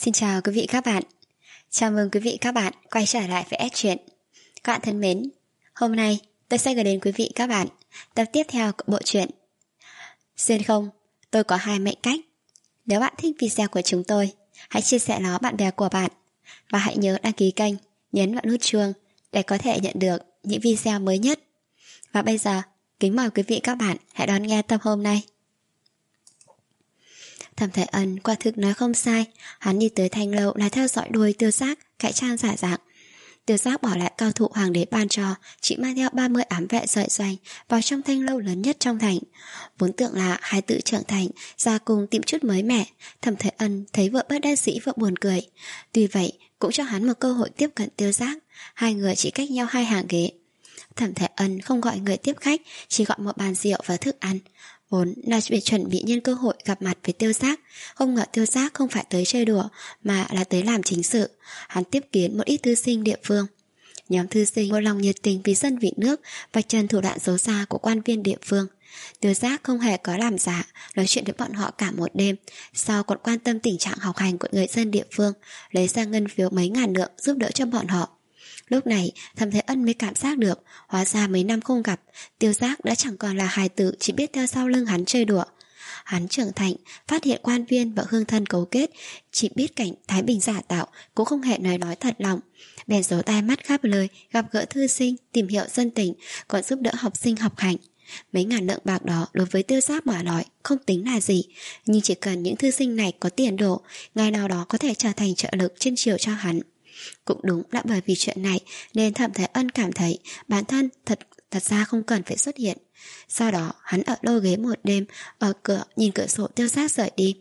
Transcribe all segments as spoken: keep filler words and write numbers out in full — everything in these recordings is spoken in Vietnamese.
Xin chào quý vị các bạn. Chào mừng quý vị các bạn quay trở lại với S Truyện. Các bạn thân mến, hôm nay tôi sẽ gửi đến quý vị các bạn tập tiếp theo của bộ truyện Xuyên không, tôi có hai mệnh cách. Nếu bạn thích video của chúng tôi, hãy chia sẻ nó bạn bè của bạn và hãy nhớ đăng ký kênh, nhấn vào nút chuông để có thể nhận được những video mới nhất. Và bây giờ, kính mời quý vị các bạn hãy đón nghe tập hôm nay. Thẩm Thái Ân quả thực nói không sai. Hắn đi tới Thanh Lâu là theo dõi đuôi Tiêu Giác cải trang giả dạng. Tiêu Giác bỏ lại cao thủ hoàng đế ban cho, chỉ mang theo ba mươi ám vệ sợi doanh vào trong Thanh Lâu lớn nhất trong thành. Vốn tưởng là hai tự trưởng thành ra cùng tìm chút mới mẻ. Thẩm Thái Ân thấy vợ bất đắc dĩ vợ buồn cười. Tuy vậy cũng cho hắn một cơ hội tiếp cận Tiêu Giác. Hai người chỉ cách nhau hai hàng ghế. Thẩm Thái Ân không gọi người tiếp khách, chỉ gọi một bàn rượu và thức ăn. Vốn là để chuẩn bị nhân cơ hội gặp mặt với Tiêu Giác. Không ngờ Tiêu Giác không phải tới chơi đùa mà là tới làm chính sự. Hắn tiếp kiến một ít thư sinh địa phương. Nhóm thư sinh một lòng nhiệt tình vì dân vì nước, vạch trần thủ đoạn xấu xa của quan viên địa phương. Tiêu Giác không hề có làm giả, nói chuyện với bọn họ cả một đêm. Sau còn quan tâm tình trạng học hành của người dân địa phương, lấy ra ngân phiếu mấy ngàn lượng giúp đỡ cho bọn họ. Lúc này Thẩm Thái Ân mới cảm giác được, hóa ra mấy năm không gặp, Tiêu Giác đã chẳng còn là hài tử chỉ biết theo sau lưng hắn chơi đùa. Hắn trưởng thành, phát hiện quan viên và hương thân cấu kết, chỉ biết cảnh Thái Bình giả tạo, cũng không hề nói nói thật lòng. Bèn giấu tai mắt khắp lời, gặp gỡ thư sinh, tìm hiểu dân tình, còn giúp đỡ học sinh học hành. Mấy ngàn lượng bạc đó đối với Tiêu Giác mà nói không tính là gì, nhưng chỉ cần những thư sinh này có tiền đồ, ngày nào đó có thể trở thành trợ lực trên chiều cho hắn. Cũng đúng là bởi vì chuyện này nên Thẩm Thái Ân cảm thấy bản thân thật thật ra không cần phải xuất hiện. Sau đó hắn ở lô ghế một đêm, ở cửa nhìn cửa sổ Tiêu Giác rời đi.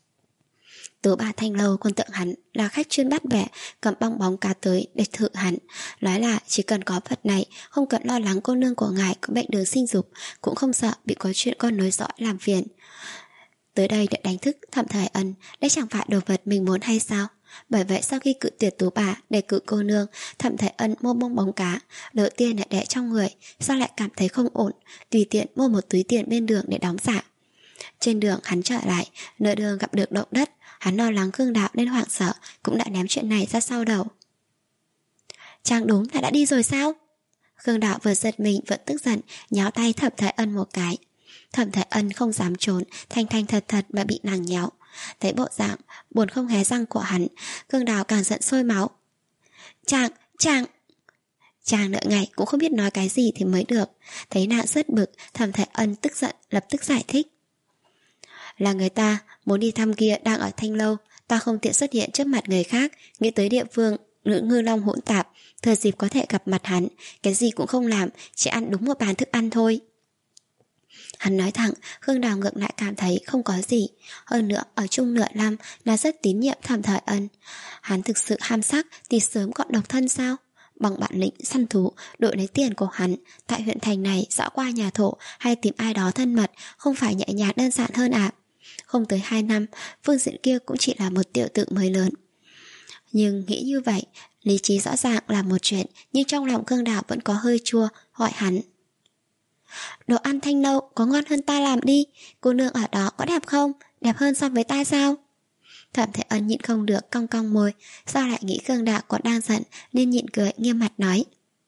Tứ bà Thanh Lâu còn tưởng hắn là khách chuyên bắt bẻ, cầm bong bóng cá tới để thử hắn, nói là chỉ cần có vật này, không cần lo lắng cô nương của ngài có bệnh đường sinh dục, cũng không sợ bị có chuyện con nối dõi làm phiền. Tới đây để đánh thức Thẩm Thái Ân, đây chẳng phải đồ vật mình muốn hay sao? Bởi vậy sau khi cự tuyệt Tú bà để cự cô nương, Thẩm Thái Ân mua bông bóng cá, đầu tiên là đẻ trong người, sau lại cảm thấy không ổn, tùy tiện mua một túi tiền bên đường để đóng giả. Trên đường hắn trở lại, nửa đường gặp được động đất, hắn lo lắng Khương Đạo nên hoảng sợ, cũng đã ném chuyện này ra sau đầu. Chàng đúng là đã đi rồi sao? Khương Đạo vừa giật mình vẫn tức giận, nháo tay Thẩm Thái Ân một cái. Thẩm Thái Ân không dám trốn, thanh thanh thật thật mà bị nàng nhéo. Thấy bộ dạng buồn không hé răng của hắn, Khương Đào càng giận sôi máu. Chàng, chàng Chàng nợ ngày cũng không biết nói cái gì thì mới được. Thấy nàng rất bực, Thẩm Thái Ân tức giận lập tức giải thích. Là người ta muốn đi thăm kia đang ở Thanh Lâu, ta không tiện xuất hiện trước mặt người khác, nghĩ tới địa phương nữ ngư long hỗn tạp, thừa dịp có thể gặp mặt hắn, cái gì cũng không làm, chỉ ăn đúng một bàn thức ăn thôi. Hắn nói thẳng, Khương Đào ngược lại cảm thấy không có gì. Hơn nữa ở chung nửa năm là rất tín nhiệm Thẩm Thái Ân. Hắn thực sự ham sắc thì sớm còn độc thân sao? Bằng bản lĩnh săn thú, đội lấy tiền của hắn, tại huyện thành này dạo qua nhà thổ hay tìm ai đó thân mật, không phải nhẹ nhàng đơn giản hơn à? Không tới hai năm, phương diện kia cũng chỉ là một tiểu tự mới lớn. Nhưng nghĩ như vậy, lý trí rõ ràng là một chuyện, nhưng trong lòng Khương Đào vẫn có hơi chua, hỏi hắn. Đồ ăn Thanh Lâu có ngon hơn ta làm đi, cô nương ở đó có đẹp không? Đẹp hơn so với ta sao? Thẩm Thái Ân nhịn không được cong cong môi, sao lại nghĩ Khương Đạo còn đang giận nên nhịn cười nghiêm mặt nói.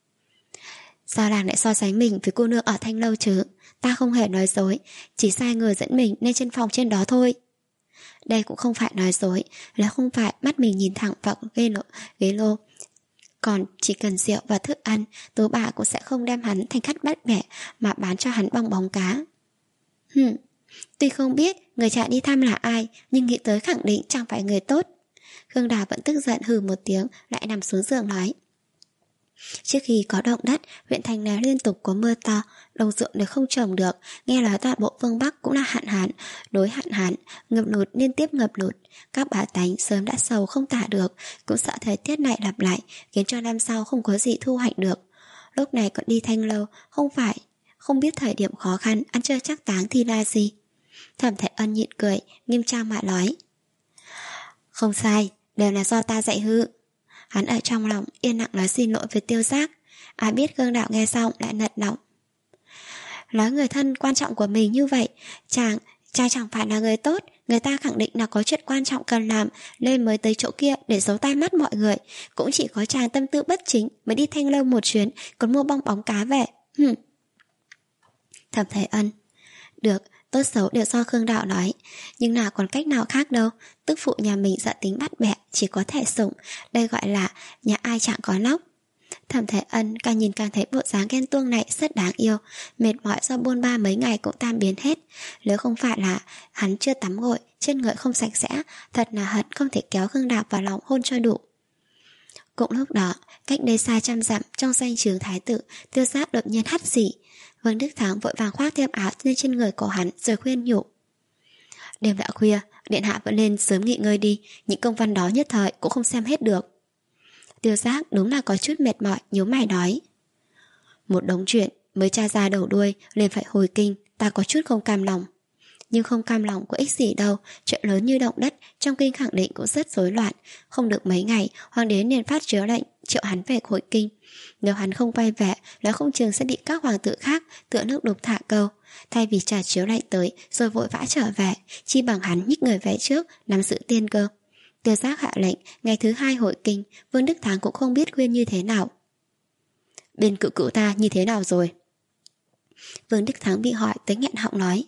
Sao nàng lại so sánh mình với cô nương ở Thanh Lâu chứ? Ta không hề nói dối, chỉ sai người dẫn mình lên trên phòng trên đó thôi. Đây cũng không phải nói dối, là không phải mắt mình nhìn thẳng vào ghế lô, ghế lô. Còn chỉ cần rượu và thức ăn, Tố bà cũng sẽ không đem hắn thành khách bắt bẻ mà bán cho hắn bong bóng cá. Hừm, tuy không biết người chạy đi thăm là ai, nhưng nghĩ tới khẳng định chẳng phải người tốt. Khương Đào vẫn tức giận hừ một tiếng, lại nằm xuống giường nói. Trước khi có động đất, huyện thành này liên tục có mưa to, đồng ruộng đều không trồng được, nghe nói toàn bộ phương Bắc cũng là hạn hán, đối hạn hán, ngập lụt liên tiếp ngập lụt. Các bà tánh sớm đã sầu không tả được, cũng sợ thời tiết này lặp lại, khiến cho năm sau không có gì thu hoạch được. Lúc này còn đi Thanh Lâu, không phải không biết thời điểm khó khăn ăn chơi chắc táng thì là gì. Thẩm Thái Ân nhịn cười, nghiêm trang mà nói. Không sai, đều là do ta dạy hư. Hắn ở trong lòng yên lặng nói xin lỗi với Tiêu Giác. Ai biết Khương Đạo nghe xong lại nật lòng. Nói người thân quan trọng của mình như vậy, chàng Cha chẳng phải là người tốt, người ta khẳng định là có chuyện quan trọng cần làm nên mới tới chỗ kia để giấu tai mắt mọi người. Cũng chỉ có chàng tâm tư bất chính mới đi Thanh Lâu một chuyến, còn mua bong bóng cá về. Hừm. Thẩm Thái Ân: Được, tốt xấu đều do Khương Đạo nói, nhưng nào còn cách nào khác đâu. Tức phụ nhà mình dở tính bắt bẹ, chỉ có thể sủng. Đây gọi là nhà ai chẳng có nóc. Thẩm Thái Ân càng nhìn càng thấy bộ dáng ghen tuông này rất đáng yêu. Mệt mỏi do buôn ba mấy ngày cũng tan biến hết. Nếu không phải là hắn chưa tắm gội, trên người không sạch sẽ, thật là hận không thể kéo Khương Đạo vào lòng hôn cho đủ. Cũng lúc đó, cách đây xa trăm dặm, trong danh trường thái tử, Tiêu Giác đột nhiên hắt xỉ. Vương Đức Thắng vội vàng khoác thêm áo lên trên người của hắn rồi khuyên nhủ: Đêm đã khuya, điện hạ vẫn lên sớm nghỉ ngơi đi, những công văn đó nhất thời cũng không xem hết được. Tiêu Giác đúng là có chút mệt mỏi, nhíu mày nói: Một đống chuyện mới tra ra đầu đuôi liền phải hồi kinh, ta có chút không cam lòng. Nhưng không cam lòng có ích gì đâu, chuyện lớn như động đất trong kinh khẳng định cũng rất rối loạn. Không được mấy ngày, hoàng đế liền phát chiếu lệnh triệu hắn về hồi kinh. Nếu hắn không quay về, nói không chừng sẽ bị các hoàng tử khác tựa nước đục thả câu. Thay vì trả chiếu lệnh tới rồi vội vã trở về, chi bằng hắn nhích người về trước, nắm giữ tiên cơ. Tiêu Giác hạ lệnh ngày thứ hai hội kinh. Vương Đức Thắng cũng không biết khuyên như thế nào. Bên cựu cựu ta như thế nào rồi? Vương Đức Thắng bị hỏi tới nghẹn họng nói: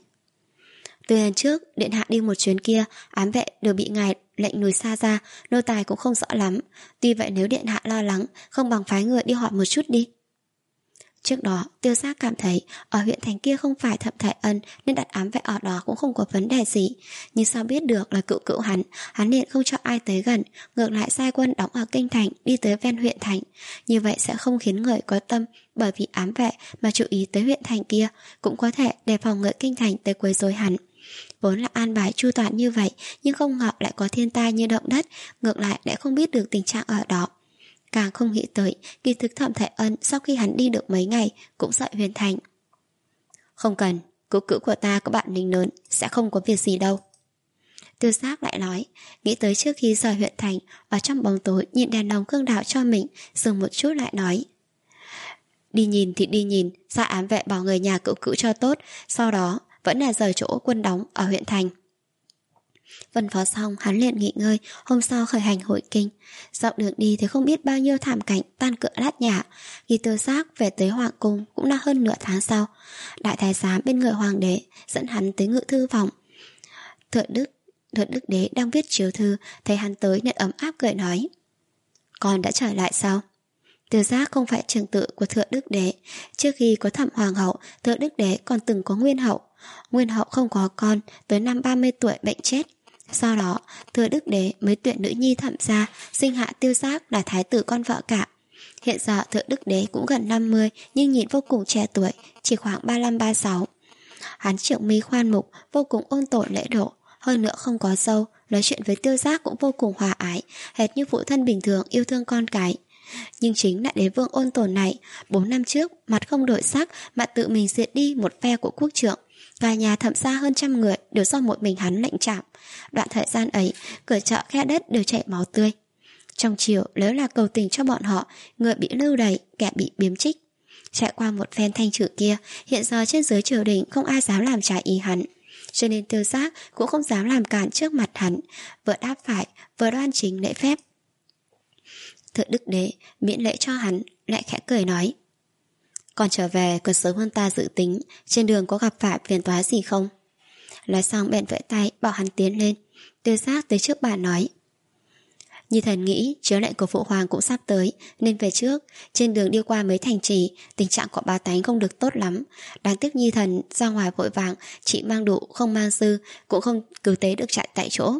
Từ lần trước điện hạ đi một chuyến kia, ám vệ đều bị ngài lệnh lùi xa ra, nô tài cũng không rõ lắm. Tuy vậy nếu điện hạ lo lắng, không bằng phái người đi hỏi một chút đi. Trước đó Tiêu Giác cảm thấy ở huyện thành kia không phải Thẩm Thái Ân nên đặt ám vệ ở đó cũng không có vấn đề gì. Nhưng sao biết được là cựu cựu hắn, hắn liền không cho ai tới gần, ngược lại sai quân đóng ở kinh thành đi tới ven huyện thành. Như vậy sẽ không khiến người có tâm bởi vì ám vệ mà chú ý tới huyện thành kia, cũng có thể đề phòng người kinh thành tới quấy rối hắn. Vốn là an bài chu toàn như vậy, nhưng không ngờ lại có thiên tai như động đất, ngược lại lại không biết được tình trạng ở đó. Càng không nghĩ tới, kỳ thực Thẩm Thái Ân sau khi hắn đi được mấy ngày cũng sợ huyền thành. Không cần, cứu cữu của ta có bạn lính lớn, sẽ không có việc gì đâu. Tiêu Giác lại nói, nghĩ tới trước khi rời huyện thành, ở trong bóng tối nhìn đèn lồng Khương Đạo cho mình, dừng một chút lại nói: Đi nhìn thì đi nhìn, ra ám vệ bảo người nhà cữu cữu cho tốt, sau đó vẫn là rời chỗ quân đóng ở huyện thành. Vân phó xong, hắn liền nghỉ ngơi, hôm sau khởi hành hội kinh. Dọc đường đi thì không biết bao nhiêu thảm cảnh tan cửa lát nhả. Khi Tiêu Giác về tới hoàng cung cũng đã hơn nửa tháng sau. Đại thái giám bên người hoàng đế dẫn hắn tới ngự thư phòng. Thượng đức Thượng đức đế đang viết chiếu thư, thấy hắn tới nhận ấm áp cười nói: Con đã trở lại sao? Tiêu Giác không phải trưởng tử của Thượng đức đế. Trước khi có Thẩm hoàng hậu, Thượng đức đế còn từng có Nguyên hậu. Nguyên hậu không có con, tới năm ba mươi tuổi bệnh chết. Sau đó, Thừa Đức Đế mới tuyển nữ nhi Thẩm gia, sinh hạ Tiêu Giác là thái tử con vợ cả. Hiện giờ Thừa Đức Đế cũng gần năm mươi, nhưng nhìn vô cùng trẻ tuổi, chỉ khoảng ba mươi lăm ba mươi sáu. Hắn trưởng mi khoan mục, vô cùng ôn tồn lễ độ, hơn nữa không có dâu, nói chuyện với Tiêu Giác cũng vô cùng hòa ái, hệt như phụ thân bình thường yêu thương con cái. Nhưng chính là đế vương ôn tồn này, bốn năm trước mặt không đổi sắc mà tự mình diệt đi một phe của quốc trượng. Cả nhà Thẩm gia hơn trăm người đều do một mình hắn lệnh trảm. Đoạn thời gian ấy, cửa chợ khe đất đều chảy máu tươi. Trong chiều, nếu là cầu tình cho bọn họ, người bị lưu đày, kẻ bị biếm trích. Trải qua một phen thanh trừ kia, hiện giờ trên dưới triều đình không ai dám làm trái ý hắn. Cho nên Tiêu Giác cũng không dám làm cản trước mặt hắn, vừa đáp phải, vừa đoan chính lễ phép. Thượng Đức Đế miễn lễ cho hắn, lại khẽ cười nói: Còn trở về còn sớm hơn ta dự tính, trên đường có gặp phải phiền toái gì không? Nói xong bèn vẫy tay bảo hắn tiến lên. Tiêu Giác tới trước bàn nói: Như thần nghĩ chiếu lệnh của phụ hoàng cũng sắp tới, nên về trước. Trên đường đi qua mấy thành trì, tình trạng của bá tánh không được tốt lắm. Đáng tiếc Nhi thần ra ngoài vội vàng, chỉ mang đủ không mang dư, cũng không cứu tế được chạy tại chỗ.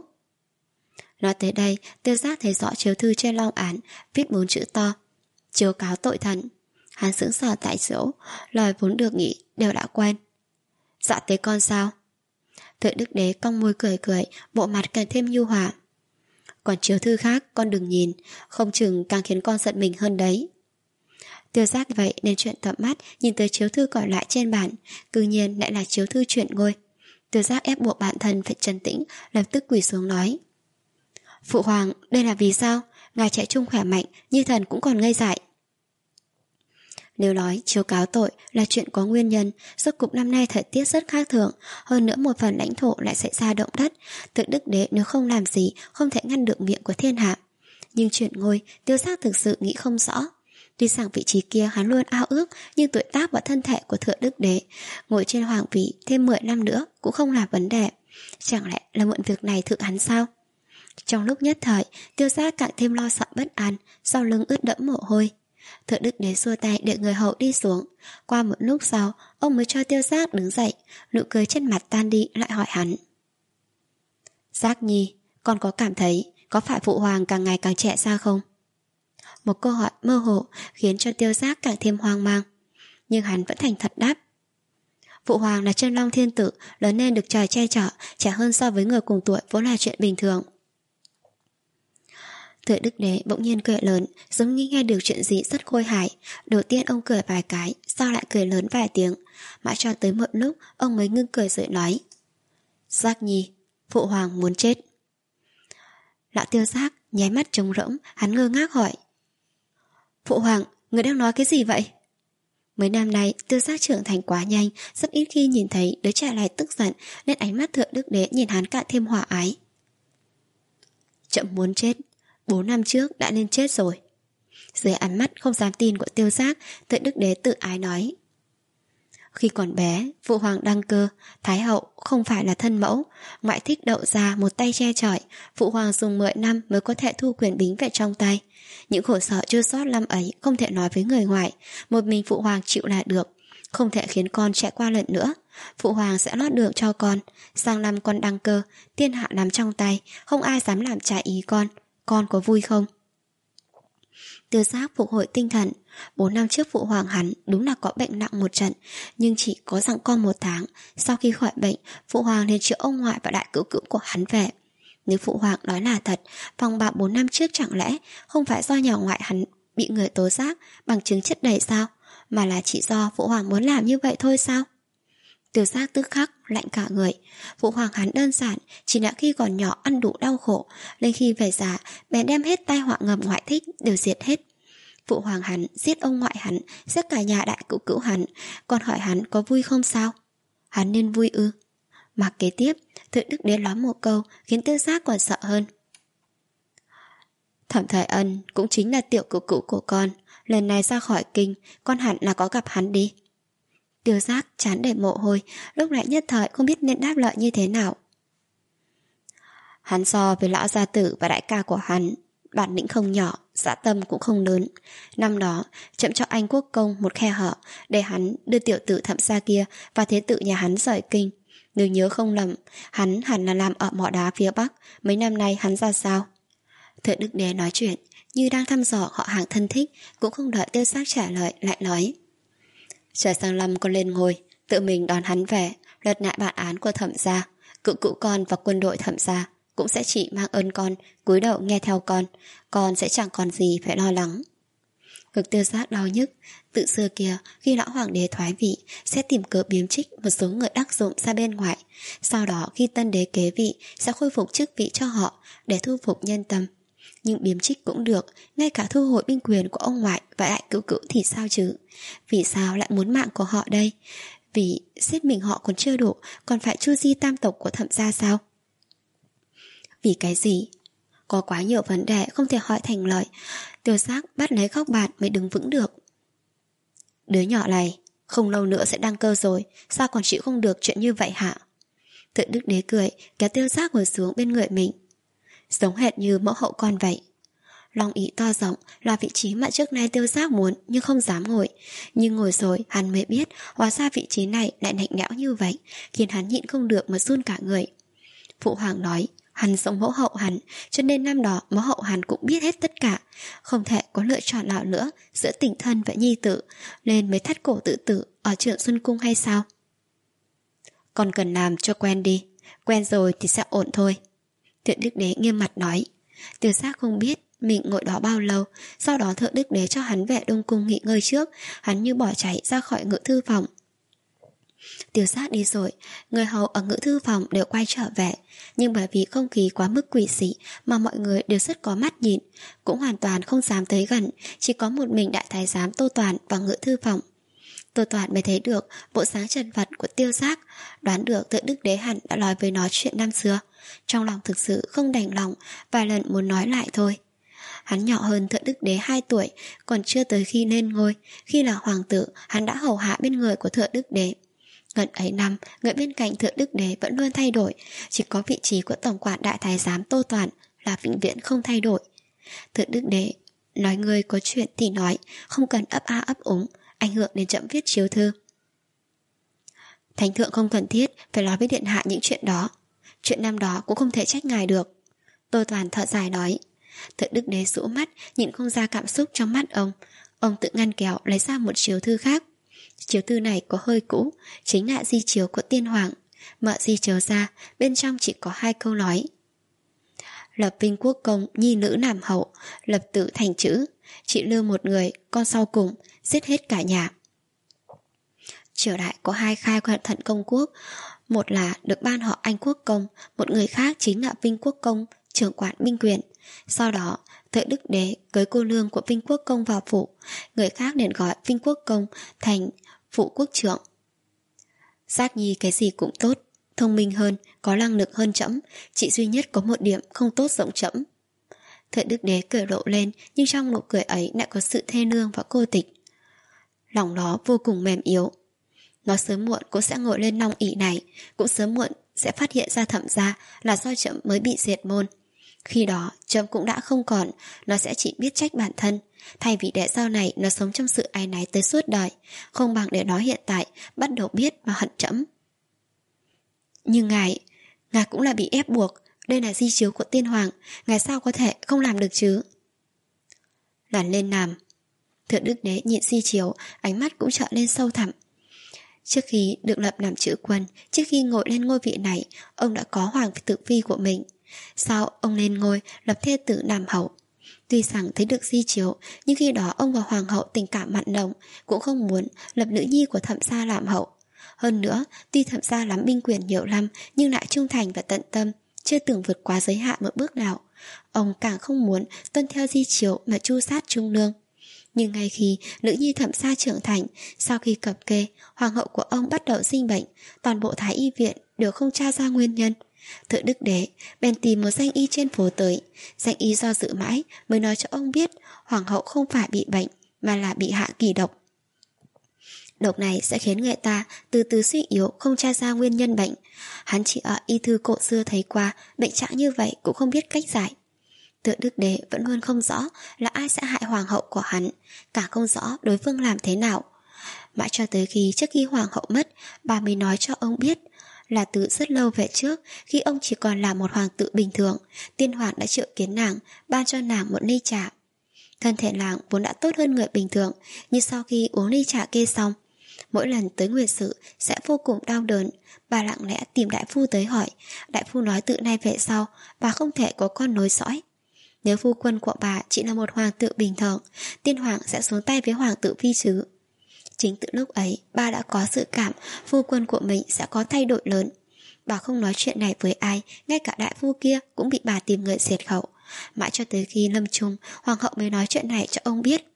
Nói tới đây, Tiêu Giác thấy rõ chiếu thư trên long án viết bốn chữ to: Chiếu cáo tội thần. Hắn sững sờ tại chỗ, lời vốn được nghĩ đều đã quên. Dạ tế con sao? Thượng Đức Đế cong môi cười cười, bộ mặt càng thêm nhu hòa. Còn chiếu thư khác con đừng nhìn, không chừng càng khiến con giận mình hơn đấy. Tiêu Giác vậy nên chuyện tầm mắt nhìn tới chiếu thư còn lại trên bàn, cư nhiên lại là chiếu thư chuyển ngôi. Tiêu Giác ép buộc bản thân phải trấn tĩnh, lập tức quỳ xuống nói: Phụ hoàng, đây là vì sao? Ngài trẻ trung khỏe mạnh, Như thần cũng còn ngây dại. Nếu nói chiếu cáo tội là chuyện có nguyên nhân, rốt cục năm nay thời tiết rất khác thường, hơn nữa một phần lãnh thổ lại xảy ra động đất, Tự Đức Đế nếu không làm gì không thể ngăn được miệng của thiên hạ. Nhưng chuyện ngôi, Tiêu Giác thực sự nghĩ không rõ. Tuy rằng vị trí kia hắn luôn ao ước, nhưng tuổi tác và thân thể của Thượng Đức Đế ngồi trên hoàng vị thêm mười năm nữa cũng không là vấn đề. Chẳng lẽ là mượn việc này thử hắn sao? Trong lúc nhất thời, Tiêu Giác càng thêm lo sợ bất an, sau lưng ướt đẫm mồ hôi. Thượng Đức Đế xua tay để người hậu đi xuống. Qua một lúc sau, ông mới cho Tiêu Giác đứng dậy, nụ cười trên mặt tan đi, lại hỏi hắn: Giác nhi, con có cảm thấy có phải phụ hoàng càng ngày càng trẻ ra không? Một câu hỏi mơ hồ khiến cho Tiêu Giác càng thêm hoang mang, nhưng hắn vẫn thành thật đáp: Phụ hoàng là chân long thiên tử, lớn nên được trời che chở, trẻ hơn so với người cùng tuổi vốn là chuyện bình thường. Thượng Đức Đế bỗng nhiên cười lớn, giống như nghe được chuyện gì rất khôi hài. Đầu tiên ông cười vài cái, sau lại cười lớn vài tiếng. Mãi cho tới một lúc ông mới ngưng cười rồi nói: Giác nhi, phụ hoàng muốn chết. Lão Tiêu Giác nháy mắt trống rỗng, hắn ngơ ngác hỏi: Phụ hoàng, người đang nói cái gì vậy? Mấy năm nay Tiêu Giác trưởng thành quá nhanh, rất ít khi nhìn thấy đứa trẻ này tức giận, nên ánh mắt Thượng Đức Đế nhìn hắn càng thêm hòa ái. Chậm muốn chết, bốn năm trước đã nên chết rồi. Dưới ánh mắt không dám tin của Tiêu Giác, Thượng Đức Đế tự ái nói: Khi còn bé, phụ hoàng đăng cơ, thái hậu không phải là thân mẫu, ngoại thích đậu ra một tay che chở, phụ hoàng dùng mười năm mới có thể thu quyền bính về trong tay. Những khổ sở chưa sót năm ấy không thể nói với người ngoài, một mình phụ hoàng chịu là được, không thể khiến con trải qua lần nữa. Phụ hoàng sẽ lót đường cho con, sang năm con đăng cơ, thiên hạ nắm trong tay, không ai dám làm trái ý con. Con có vui không? Tiêu Giác phục hồi tinh thần. Bốn năm trước phụ hoàng hắn đúng là có bệnh nặng một trận, nhưng chỉ có giằng co một tháng. Sau khi khỏi bệnh, phụ hoàng liền triệu ông ngoại và đại cữu cữu của hắn về. Nếu phụ hoàng nói là thật, phòng bạo bốn năm trước chẳng lẽ không phải do nhà ngoại hắn bị người tố giác bằng chứng chất đầy sao, mà là chỉ do phụ hoàng muốn làm như vậy thôi sao? Tiêu Giác tức khắc lạnh cả người. Phụ hoàng hắn đơn giản chỉ là khi còn nhỏ ăn đủ đau khổ, lên khi về già bèn đem hết tai họa ngầm ngoại thích đều diệt hết. Phụ hoàng hắn giết ông ngoại hắn, giết cả nhà đại cữu cữu hắn, còn hỏi hắn có vui không sao? Hắn nên vui ư? Mà kế tiếp Thượng Đức Đế nói một câu khiến Tiêu Giác còn sợ hơn: Thẩm Thời Ân cũng chính là tiểu cữu cữu của con, lần này ra khỏi kinh con hẳn là có gặp hắn đi. Tiêu Giác chán đầy mồ hôi, lúc này nhất thời không biết nên đáp lời như thế nào. Hắn so với lão gia tử và đại ca của hắn, bản lĩnh không nhỏ, dã tâm cũng không lớn. Năm đó chậm cho anh quốc công một khe hở để hắn đưa tiểu tử Thẩm gia kia và thế tử nhà hắn rời kinh. Nếu nhớ không lầm, hắn hẳn là làm ở mỏ đá phía Bắc. Mấy năm nay hắn ra sao? Thượng Đức Đế nói chuyện như đang thăm dò họ hàng thân thích, cũng không đợi Tiêu Giác trả lời, lại nói: Trời sang năm con lên ngôi, tự mình đón hắn về, lật lại bản án của Thẩm gia. Cựu cữu con và quân đội Thẩm gia cũng sẽ chỉ mang ơn con, cúi đầu nghe theo con. Con sẽ chẳng còn gì phải lo lắng. Ngực Tiêu Giác đau nhức. Tự xưa kia, khi lão hoàng đế thoái vị, sẽ tìm cớ biếm trích một số người đắc dụng ra bên ngoài. Sau đó khi tân đế kế vị, sẽ khôi phục chức vị cho họ để thu phục nhân tâm. Nhưng biếm trích cũng được, ngay cả thu hồi binh quyền của ông ngoại và đại cữu cữu thì sao chứ? Vì sao lại muốn mạng của họ đây? Vì giết mình họ còn chưa đủ, còn phải chu di tam tộc của Thẩm gia sao? Vì cái gì? Có quá nhiều vấn đề không thể hỏi thành lời. Tiêu Giác bắt lấy góc bàn mới đứng vững được. Đứa nhỏ này không lâu nữa sẽ đăng cơ rồi, sao còn chịu không được chuyện như vậy hả? Thượng Đức Đế cười, kéo Tiêu Giác ngồi xuống bên người mình. Giống hệt như mẫu hậu con vậy. Long ỷ to rộng là vị trí mà trước nay Tiêu Giác muốn nhưng không dám ngồi. Nhưng ngồi rồi hắn mới biết hóa ra vị trí này lại lạnh lẽo như vậy, khiến hắn nhịn không được mà run cả người. Phụ hoàng nói hắn giống mẫu hậu hắn, cho nên năm đó mẫu hậu hắn cũng biết hết tất cả, không thể có lựa chọn nào nữa giữa tình thân và nhi tử, nên mới thắt cổ tự tử ở Trượng Xuân Cung hay sao? Còn cần làm cho quen đi, quen rồi thì sẽ ổn thôi. Thượng Đức Đế nghiêm mặt nói. Tiêu Giác không biết mình ngồi đó bao lâu. Sau đó Thượng Đức Đế cho hắn về Đông Cung nghỉ ngơi trước. Hắn như bỏ chạy ra khỏi ngự thư phòng. Tiểu Giác đi rồi, người hầu ở ngự thư phòng đều quay trở về, nhưng bởi vì không khí quá mức quỷ dị mà mọi người đều rất có mắt nhìn, cũng hoàn toàn không dám tới gần. Chỉ có một mình đại thái giám Tô Toàn vào ngự thư phòng. Tô Toàn mới thấy được bộ dáng chật vật của Tiêu Giác, đoán được Thượng Đức Đế hẳn đã nói với nó chuyện năm xưa. Trong lòng thực sự không đành lòng, vài lần muốn nói lại thôi. Hắn nhỏ hơn Thượng Đức Đế hai tuổi, còn chưa tới khi lên ngôi. Khi là hoàng tử, hắn đã hầu hạ bên người của Thượng Đức Đế. Gần ấy năm, người bên cạnh Thượng Đức Đế vẫn luôn thay đổi, chỉ có vị trí của tổng quản đại thái giám Tô Toàn là vĩnh viễn không thay đổi. Thượng Đức Đế nói người có chuyện thì nói, không cần ấp a ấp úng, ảnh hưởng đến chậm viết chiếu thư. Thánh thượng không cần thiết phải nói với điện hạ những chuyện đó. Chuyện năm đó cũng không thể trách ngài được. Tô Toàn thở dài nói. Thượng Đức Đế rũ mắt, nhìn không ra cảm xúc trong mắt ông. Ông tự ngăn kéo lấy ra một chiếu thư khác. Chiếu thư này có hơi cũ, chính là di chiếu của tiên hoàng. Mở di chiếu ra, bên trong chỉ có hai câu nói: lập Vinh Quốc công nhi nữ làm hậu, lập tử thành chữ, chỉ lưu một người, con sau cùng, giết hết cả nhà. Triều đại có hai khai cẩn thận công quốc, một là được ban họ Anh Quốc công, một người khác chính là Vinh Quốc công, trưởng quản binh quyền. Sau đó, Thượng Đức Đế cưới cô lương của Vinh Quốc công vào phủ, người khác liền gọi Vinh Quốc công thành phụ quốc trưởng. Giác Nhi cái gì cũng tốt, thông minh hơn, có năng lực hơn trẫm, chỉ duy nhất có một điểm không tốt giống trẫm. Thượng Đức Đế cười rộ lên, nhưng trong nụ cười ấy lại có sự thê lương và cô tịch. Lòng nó vô cùng mềm yếu. Nó sớm muộn cũng sẽ ngồi lên long ỷ này, cũng sớm muộn sẽ phát hiện ra Thẩm gia là do trẫm mới bị diệt môn. Khi đó trẫm cũng đã không còn, nó sẽ chỉ biết trách bản thân. Thay vì để sau này nó sống trong sự áy náy tới suốt đời, không bằng để nó hiện tại bắt đầu biết và hận trẫm. Nhưng ngài, ngài cũng là bị ép buộc. Đây là di chiếu của tiên hoàng, ngài sao có thể không làm được chứ? Lần lên làm. Thượng Đức Đế nhìn di chiếu, ánh mắt cũng trở lên sâu thẳm. Trước khi được lập làm chữ quân, trước khi ngồi lên ngôi vị này, ông đã có hoàng tử phi của mình. Sao ông lên ngôi lập thê tử làm hậu? Tuy rằng thấy được di chiếu, nhưng khi đó ông và hoàng hậu tình cảm mặn nồng, cũng không muốn lập nữ nhi của Thẩm gia làm hậu. Hơn nữa, tuy Thẩm gia lắm binh quyền nhiều năm, nhưng lại trung thành và tận tâm, chưa từng vượt quá giới hạn một bước nào. Ông càng không muốn tuân theo di chiếu mà tru sát trung lương. Nhưng ngay khi nữ nhi Thẩm gia trưởng thành, sau khi cập kê, hoàng hậu của ông bắt đầu sinh bệnh, toàn bộ thái y viện đều không tra ra nguyên nhân. Thượng Đức Đế bèn tìm một danh y trên phố tới. Danh y do dự mãi mới nói cho ông biết hoàng hậu không phải bị bệnh, mà là bị hạ kỳ độc. Độc này sẽ khiến người ta từ từ suy yếu, không tra ra nguyên nhân bệnh. Hắn chỉ ở y thư cổ xưa thấy qua, bệnh trạng như vậy cũng không biết cách giải. Thượng Đức Đế vẫn luôn không rõ là ai sẽ hại hoàng hậu của hắn, cả không rõ đối phương làm thế nào. Mãi cho tới khi trước khi hoàng hậu mất, bà mới nói cho ông biết là từ rất lâu về trước, khi ông chỉ còn là một hoàng tử bình thường, tiên hoàng đã triệu kiến nàng, ban cho nàng một ly trà. Thân thể nàng vốn đã tốt hơn người bình thường, nhưng sau khi uống ly trà kê xong, mỗi lần tới nguyệt sự sẽ vô cùng đau đớn. Bà lặng lẽ tìm đại phu tới hỏi. Đại phu nói từ nay về sau bà không thể có con nối dõi. Nếu phu quân của bà chỉ là một hoàng tử bình thường, tiên hoàng sẽ xuống tay với hoàng tử phi chứ. Chính từ lúc ấy bà đã có dự cảm phu quân của mình sẽ có thay đổi lớn. Bà không nói chuyện này với ai, ngay cả đại phu kia cũng bị bà tìm người diệt khẩu. Mãi cho tới khi lâm chung, hoàng hậu mới nói chuyện này cho ông biết.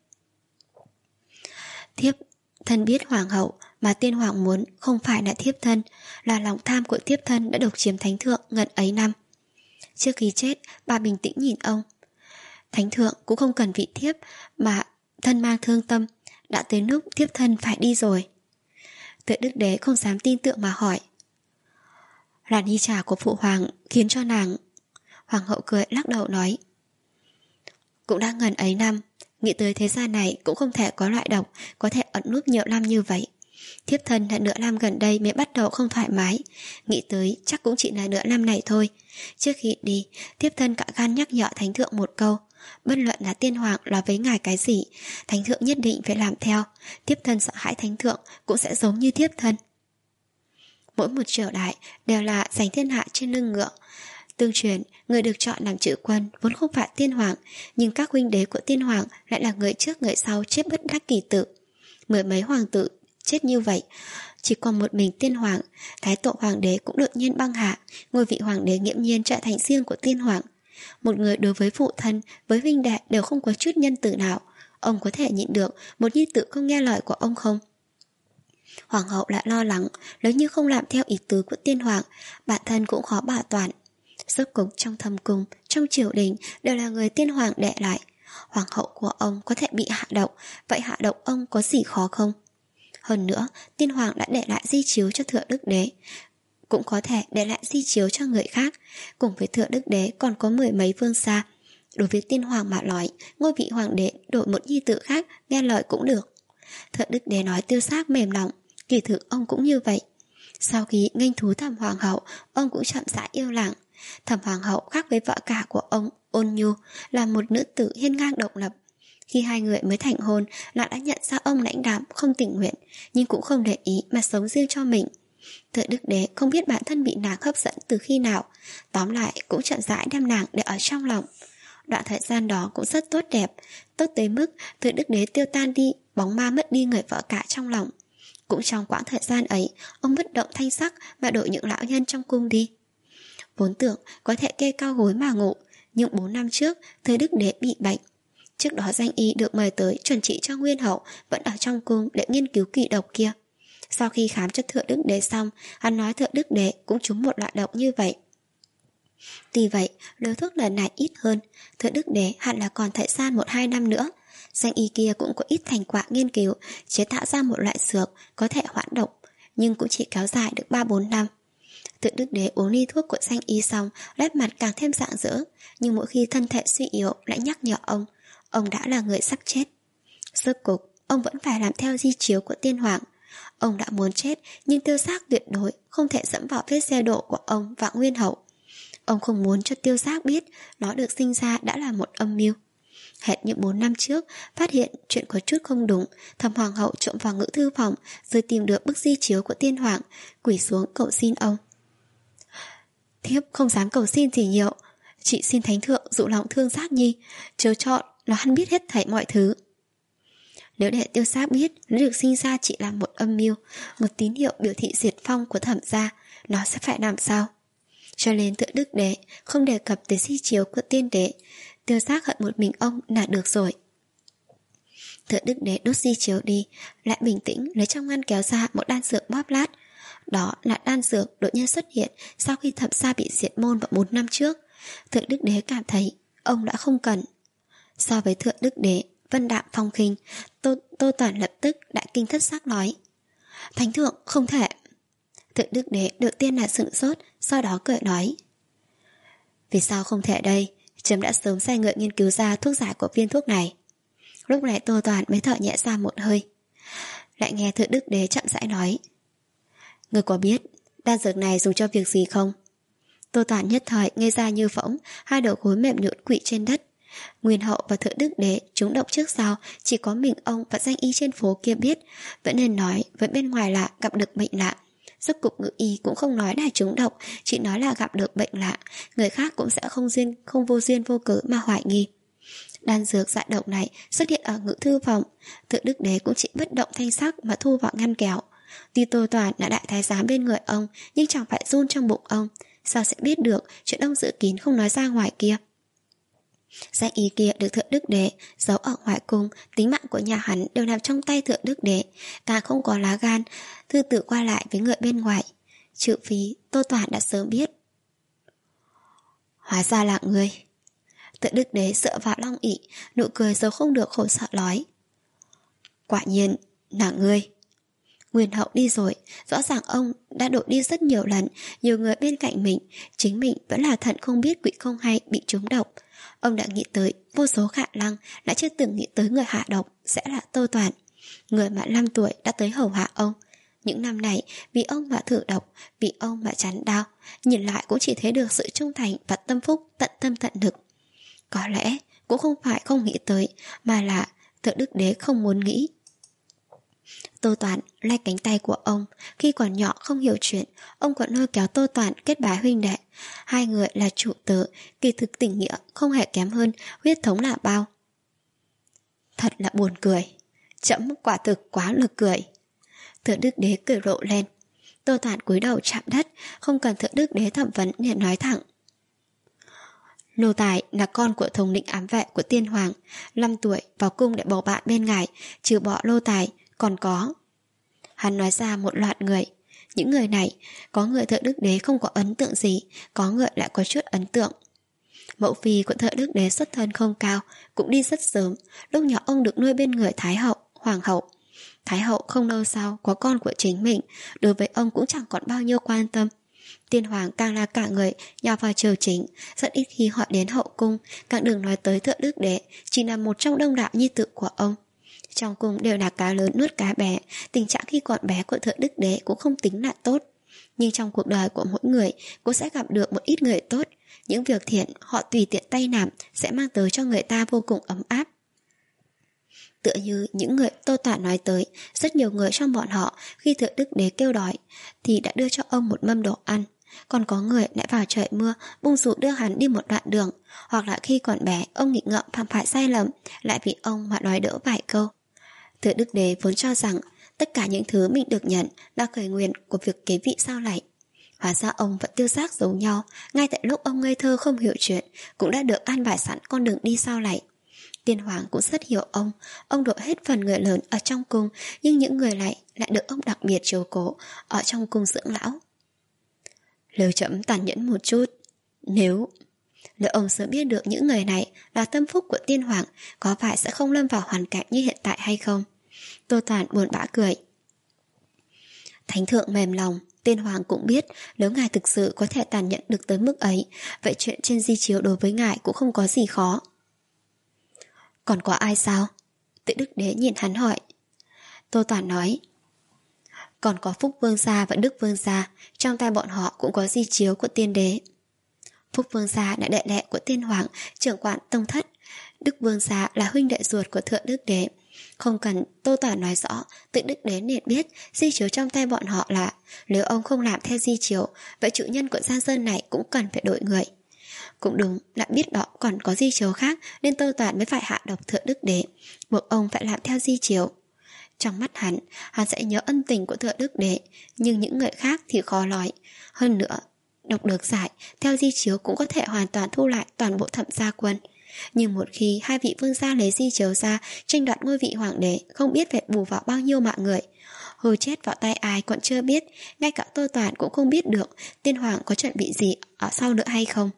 Thiếp thân biết hoàng hậu, mà tiên hoàng muốn không phải là thiếp thân, là lòng tham của thiếp thân đã độc chiếm thánh thượng ngần ấy năm. Trước khi chết, bà bình tĩnh nhìn ông. Thánh thượng cũng không cần vị thiếp, mà thân mang thương tâm. Đã tới lúc thiếp thân phải đi rồi. Thượng Đức Đế không dám tin tưởng mà hỏi. Là ly trà của phụ hoàng khiến cho nàng. Hoàng hậu cười lắc đầu nói. Cũng đã ngần ấy năm, nghĩ tới thế gian này cũng không thể có loại độc có thể ẩn núp nhiều năm như vậy. Thiếp thân là nửa năm gần đây mới bắt đầu không thoải mái, nghĩ tới chắc cũng chỉ là nửa năm này thôi. Trước khi đi, thiếp thân cả gan nhắc nhở thánh thượng một câu. Bất luận là tiên hoàng nói với ngài cái gì, thánh thượng nhất định phải làm theo. Thiếp thân sợ hãi thánh thượng cũng sẽ giống như thiếp thân. Mỗi một triều đại đều là giành thiên hạ trên lưng ngựa. Tương truyền, người được chọn làm chữ quân vốn không phải tiên hoàng, nhưng các huynh đế của tiên hoàng lại là người trước người sau chết bất đắc kỳ tử. Mười mấy hoàng tử chết như vậy. Chỉ còn một mình tiên hoàng, thái tổ hoàng đế cũng đột nhiên băng hạ, ngôi vị hoàng đế nghiễm nhiên trở thành riêng của tiên hoàng. Một người đối với phụ thân, với huynh đệ đều không có chút nhân từ nào. Ông có thể nhịn được một nhi tử không nghe lời của ông không? Hoàng hậu lại lo lắng, nếu như không làm theo ý tứ của tiên hoàng, bản thân cũng khó bảo toàn. Rốt cục trong thâm cung, trong triều đình đều là người tiên hoàng đẻ lại. Hoàng hậu của ông có thể bị hạ độc, vậy hạ độc ông có gì khó không? Hơn nữa, tiên hoàng đã để lại di chiếu cho Thượng Đức Đế, cũng có thể để lại di chiếu cho người khác. Cùng với Thượng Đức Đế còn có mười mấy vương gia. Đối với tiên hoàng mà nói, ngôi vị hoàng đế đổi một nhi tử khác nghe lời cũng được. Thượng Đức Đế nói Tiêu Xác mềm lòng, kỳ thực ông cũng như vậy. Sau khi nghênh thú Thẩm hoàng hậu, ông cũng chậm rãi yêu làng. Thẩm hoàng hậu khác với vợ cả của ông Ôn Nhu, là một nữ tử hiên ngang độc lập. Khi hai người mới thành hôn, nàng đã nhận ra ông lãnh đạm không tình nguyện, nhưng cũng không để ý mà sống riêng cho mình. Thượng Đức Đế không biết bản thân bị nàng hấp dẫn từ khi nào, tóm lại cũng chậm rãi đem nàng để ở trong lòng. Đoạn thời gian đó cũng rất tốt đẹp, tốt tới mức Thượng Đức Đế tiêu tan đi, bóng ma mất đi người vợ cả trong lòng. Cũng trong quãng thời gian ấy, ông bất động thanh sắc mà đổi những lão nhân trong cung đi. Vốn tưởng có thể kê cao gối mà ngủ, nhưng bốn năm trước Thượng Đức Đế bị bệnh. Trước đó danh y được mời tới chuẩn trị cho Nguyên hậu vẫn ở trong cung để nghiên cứu kỵ độc kia. Sau khi khám cho Thượng Đức Đế xong, hắn nói Thượng Đức Đế cũng trúng một loại độc như vậy. Tuy vậy, liều thuốc lần này ít hơn, Thượng Đức Đế hẳn là còn thời gian một hai năm nữa. Danh y kia cũng có ít thành quả nghiên cứu, chế tạo ra một loại dược có thể hoãn độc, nhưng cũng chỉ kéo dài được ba bốn năm. Thượng Đức Đế uống ly thuốc của danh y xong, nét mặt càng thêm rạng rỡ, nhưng mỗi khi thân thể suy yếu lại nhắc nhở ông, ông đã là người sắp chết. Rốt cục, ông vẫn phải làm theo di chiếu của tiên hoàng. Ông đã muốn chết, nhưng Tiêu Xác tuyệt đối không thể dẫm vào vết xe đổ của ông và Nguyên hậu. Ông không muốn cho Tiêu Xác biết nó được sinh ra đã là một âm mưu. Hệt như bốn năm trước, phát hiện chuyện có chút không đúng, Thẩm hoàng hậu trộm vào ngự thư phòng, rồi tìm được bức di chiếu của tiên hoàng, quỳ xuống cầu xin ông. Thiếp không dám cầu xin gì nhiều, chị xin thánh thượng dụ lòng thương Giác Nhi, chớ chọn nó hắn biết hết thảy mọi thứ. Nếu để Tiêu Xác biết nó được sinh ra chỉ là một âm mưu, một tín hiệu biểu thị diệt phong của Thẩm gia, nó sẽ phải làm sao? Cho nên Thượng Đức Đế không đề cập tới di chiếu của tiên đế. Tiêu Xác hận một mình ông là được rồi. Thượng Đức Đế đốt di chiếu đi, lại bình tĩnh lấy trong ngăn kéo ra một đan dược bóp lát. Đó là đan dược đột nhiên xuất hiện sau khi Thẩm gia bị diệt môn vào một năm trước. Thượng Đức Đế cảm thấy ông đã không cần. So với Thượng Đức Đế vân đạm phong khinh, Tô, Tô Toàn lập tức đại kinh thất sắc nói: Thánh thượng không thể. Thượng Đức Đế đầu tiên là sửng sốt, sau đó cười nói: Vì sao không thể đây? Chấm đã sớm sai người nghiên cứu ra thuốc giải của viên thuốc này. Lúc này Tô Toàn mới thở nhẹ ra một hơi. Lại nghe Thượng Đức Đế chậm rãi nói: Người có biết đan dược này dùng cho việc gì không? Tô Toàn nhất thời ngây ra như phỗng, hai đầu gối mềm nhũn quỵ trên đất. Nguyên hậu và Thượng Đức Đế trúng độc trước sau, chỉ có mình ông và danh y trên phố kia biết. Vẫn nên nói với bên ngoài là gặp được bệnh lạ. Rốt cục ngự y cũng không nói là trúng độc, chỉ nói là gặp được bệnh lạ. Người khác cũng sẽ không duyên, không vô duyên vô cớ mà hoài nghi. Đan dược giải độc này xuất hiện ở ngự thư phòng. Thượng Đức Đế cũng chỉ bất động thanh sắc mà thu vào ngăn kéo. Tuy Tô Toàn là đại thái giám bên người ông, nhưng chẳng phải run trong bụng ông, sao sẽ biết được chuyện ông giữ kín không nói ra ngoài kia. Danh y kia được Thượng Đức Đế giấu ở ngoài cung, tính mạng của nhà hắn đều nằm trong tay Thượng Đức Đế, càng không có lá gan thư tử qua lại với người bên ngoài. Trừ phí Tô Toàn đã sớm biết. Hóa ra là người. Thượng Đức Đế dựa vào long ỷ, nụ cười giấu không được khổ sợ nói: Quả nhiên là ngươi. Nguyên hậu đi rồi, rõ ràng ông đã đổ đi rất nhiều lần, nhiều người bên cạnh mình, chính mình vẫn là thận không biết quỷ không hay bị trúng độc. Ông đã nghĩ tới vô số khả năng, đã chưa từng nghĩ tới người hạ độc sẽ là Tô Toàn, người mà năm tuổi đã tới hầu hạ ông. Những năm này vì ông mà thử độc, vì ông mà chắn đau, nhìn lại cũng chỉ thấy được sự trung thành và tâm phúc tận tâm tận lực. Có lẽ cũng không phải không nghĩ tới, mà là Thượng Đức Đế không muốn nghĩ. Tô Toàn lay cánh tay của ông. Khi còn nhỏ không hiểu chuyện, ông còn lôi kéo Tô Toàn kết bái huynh đệ. Hai người là chủ tớ, kỳ thực tình nghĩa không hề kém hơn huyết thống là bao. Thật là buồn cười. Chấm quả thực quá nực cười. Thượng Đức Đế cười rộ lên. Tô Toàn cúi đầu chạm đất, không cần Thượng Đức Đế thẩm vấn liền nói thẳng. Nô tài là con của thống lĩnh ám vệ của tiên hoàng, năm tuổi vào cung để bầu bạn bên ngài, trừ bỏ nô tài, còn có. Hắn nói ra một loạt người. Những người này, có người Thượng Đức Đế không có ấn tượng gì, có người lại có chút ấn tượng. Mẫu phi của Thượng Đức Đế xuất thân không cao, cũng đi rất sớm, lúc nhỏ ông được nuôi bên người Thái hậu, Hoàng hậu. Thái hậu không lâu sau có con của chính mình, đối với ông cũng chẳng còn bao nhiêu quan tâm. Tiên hoàng càng là cả người nhào vào triều chính, rất ít khi hỏi đến hậu cung, càng đừng nói tới Thượng Đức Đế, chỉ là một trong đông đảo nhi tử của ông. Trong cung đều là cá lớn nuốt cá bé, tình trạng khi còn bé của Thượng Đức Đế cũng không tính là tốt. Nhưng trong cuộc đời của mỗi người cũng sẽ gặp được một ít người tốt. Những việc thiện họ tùy tiện tay làm sẽ mang tới cho người ta vô cùng ấm áp. Tựa như những người Tô Toàn nói tới, rất nhiều người trong bọn họ khi Thượng Đức Đế kêu đói thì đã đưa cho ông một mâm đồ ăn. Còn có người lại vào trời mưa bung rủ đưa hắn đi một đoạn đường, hoặc là khi còn bé ông nghịch ngợm phạm phải sai lầm, lại vì ông mà nói đỡ vài câu. Thượng Đức Đế vốn cho rằng tất cả những thứ mình được nhận là khởi nguồn của việc kế vị sau này. Hóa ra ông vẫn tiêu xác giống nhau, ngay tại lúc ông ngây thơ không hiểu chuyện cũng đã được an bài sẵn con đường đi sau này. Tiên hoàng cũng rất hiểu ông, ông độ hết phần người lớn ở trong cung, nhưng những người lại lại được ông đặc biệt chiếu cố ở trong cung dưỡng lão. Lời chậm tàn nhẫn một chút, nếu nếu ông sớm biết được những người này là tâm phúc của tiên hoàng, có phải sẽ không lâm vào hoàn cảnh như hiện tại hay không? Tô Toàn buồn bã cười. Thánh thượng mềm lòng, tiên hoàng cũng biết nếu ngài thực sự có thể tàn nhẫn được tới mức ấy, vậy chuyện trên di chiếu đối với ngài cũng không có gì khó. Còn có ai sao? Tự Đức Đế nhìn hắn hỏi. Tô Toàn nói, còn có Phúc Vương gia và Đức Vương gia, trong tay bọn họ cũng có di chiếu của tiên đế. Phúc Vương gia là đệ đệ của tiên hoàng, trưởng quản tông thất. Đức Vương gia là huynh đệ ruột của Thượng Đức Đế. Không cần Tô Toàn nói rõ, Tự Đức Đế nên biết di chiếu trong tay bọn họ là nếu ông không làm theo di chiếu, vậy chủ nhân của Giang Sơn này cũng cần phải đổi người. Cũng đúng là biết đó còn có di chiếu khác, nên Tô Toàn mới phải hạ độc Thượng Đức Đế, buộc ông phải làm theo di chiếu. Trong mắt hắn, hắn sẽ nhớ ân tình của Thượng Đức Đế, nhưng những người khác thì khó nói. Hơn nữa, độc được giải, theo di chiếu cũng có thể hoàn toàn thu lại toàn bộ Thẩm gia quân. Nhưng một khi hai vị vương gia lấy di chiếu ra tranh đoạt ngôi vị hoàng đế, không biết phải bù vào bao nhiêu mạng người. Hồi chết vào tay ai còn chưa biết, ngay cả Tô Toàn cũng không biết được tiên hoàng có chuẩn bị gì ở sau nữa hay không.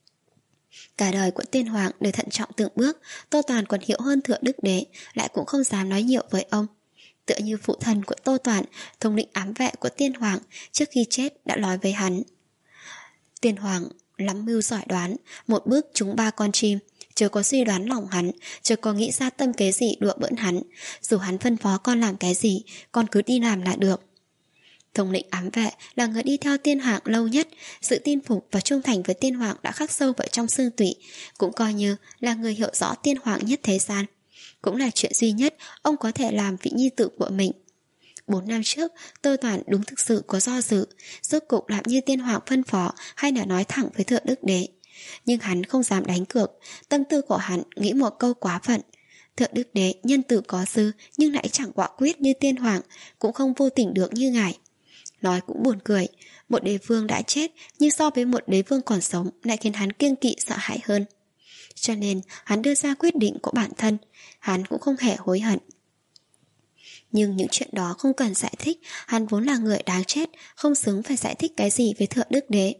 Cả đời của tiên hoàng đều thận trọng từng bước, Tô Toàn còn hiểu hơn Thượng Đức Đế, lại cũng không dám nói nhiều với ông. Tựa như phụ thân của Tô Toàn, thống lĩnh ám vệ của tiên hoàng, trước khi chết đã nói với hắn. Tiên hoàng lắm mưu giỏi đoán, một bước trúng ba con chim, chưa có suy đoán lòng hắn, chưa có nghĩ ra tâm kế gì đùa bỡn hắn. Dù hắn phân phó con làm cái gì, con cứ đi làm là được. Thống lĩnh ám vệ là người đi theo tiên hoàng lâu nhất, sự tin phục và trung thành với tiên hoàng đã khắc sâu vào trong xương tủy, cũng coi như là người hiểu rõ tiên hoàng nhất thế gian. Cũng là chuyện duy nhất ông có thể làm vị nhi tử của mình. Bốn năm trước, Tô Toàn đúng thực sự có do dự, rốt cục làm như tiên hoàng phân phó hay là nói thẳng với Thượng Đức Đế. Nhưng hắn không dám đánh cược, tâm tư của hắn nghĩ một câu quá phận. Thượng Đức Đế nhân tử có dư nhưng lại chẳng quả quyết như tiên hoàng, cũng không vô tình được như ngài. Nói cũng buồn cười, một đế vương đã chết nhưng so với một đế vương còn sống lại khiến hắn kiêng kỵ sợ hãi hơn. Cho nên hắn đưa ra quyết định của bản thân, hắn cũng không hề hối hận. Nhưng những chuyện đó không cần giải thích, hắn vốn là người đáng chết, không xứng phải giải thích cái gì với Thượng Đức Đế.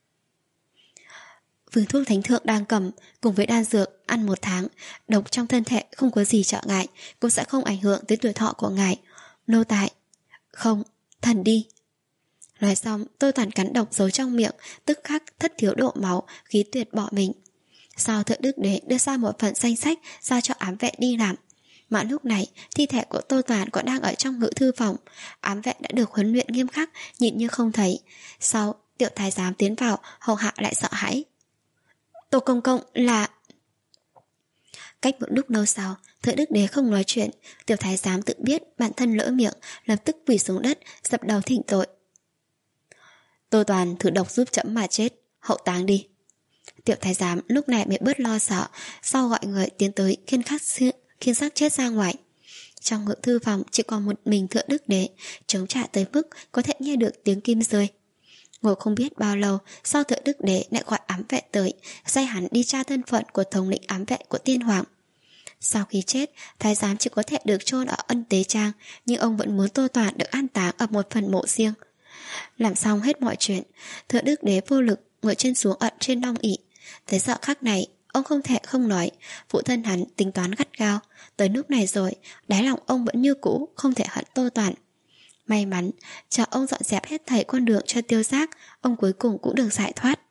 Vương thuốc thánh thượng đang cầm cùng với đan dược ăn một tháng, độc trong thân thể không có gì trở ngại, cũng sẽ không ảnh hưởng tới tuổi thọ của ngài. Nô tài, không, thần đi. Nói xong, Tô Toàn cắn độc giấu trong miệng, tức khắc thất thiếu độ máu, khí tuyệt bỏ mình. Sau Thượng Đức Đế đưa ra một phần danh sách ra cho ám vệ đi làm. Mà lúc này, thi thể của Tô Toàn còn đang ở trong ngự thư phòng. Ám vệ đã được huấn luyện nghiêm khắc, nhịn như không thấy. Sau, tiểu thái giám tiến vào, hầu hạ lại sợ hãi. Tô công công là... Cách một lúc lâu sau, Thượng Đức Đế không nói chuyện, tiểu thái giám tự biết bản thân lỡ miệng, lập tức quỳ xuống đất, dập đầu thỉnh tội. Tô Toàn thử độc giúp chấm mà chết, hậu táng đi. Tiểu thái giám lúc này mới bớt lo sợ, sau gọi người tiến tới khiêng khắc khiêng xác chết ra ngoài. Trong ngự thư phòng chỉ còn một mình Thượng Đức Đế, trống trải tới mức có thể nghe được tiếng kim rơi. Ngồi không biết bao lâu, sau Thượng Đức Đế lại gọi ám vệ tới, sai hắn đi tra thân phận của thống lĩnh ám vệ của tiên hoàng. Sau khi chết, thái giám chỉ có thể được chôn ở Ân Tế Trang, nhưng ông vẫn muốn Tô Toàn được an táng ở một phần mộ riêng. Làm xong hết mọi chuyện, Thượng Đức Đế vô lực ngồi chân xuống ẩn trên long ỷ. Tới giờ khắc này, ông không thể không nói, phụ thân hắn tính toán gắt gao. Tới lúc này rồi, đáy lòng ông vẫn như cũ, không thể hận Tô Toàn. May mắn, chờ ông dọn dẹp hết thảy con đường cho Tiêu Giác, ông cuối cùng cũng được giải thoát.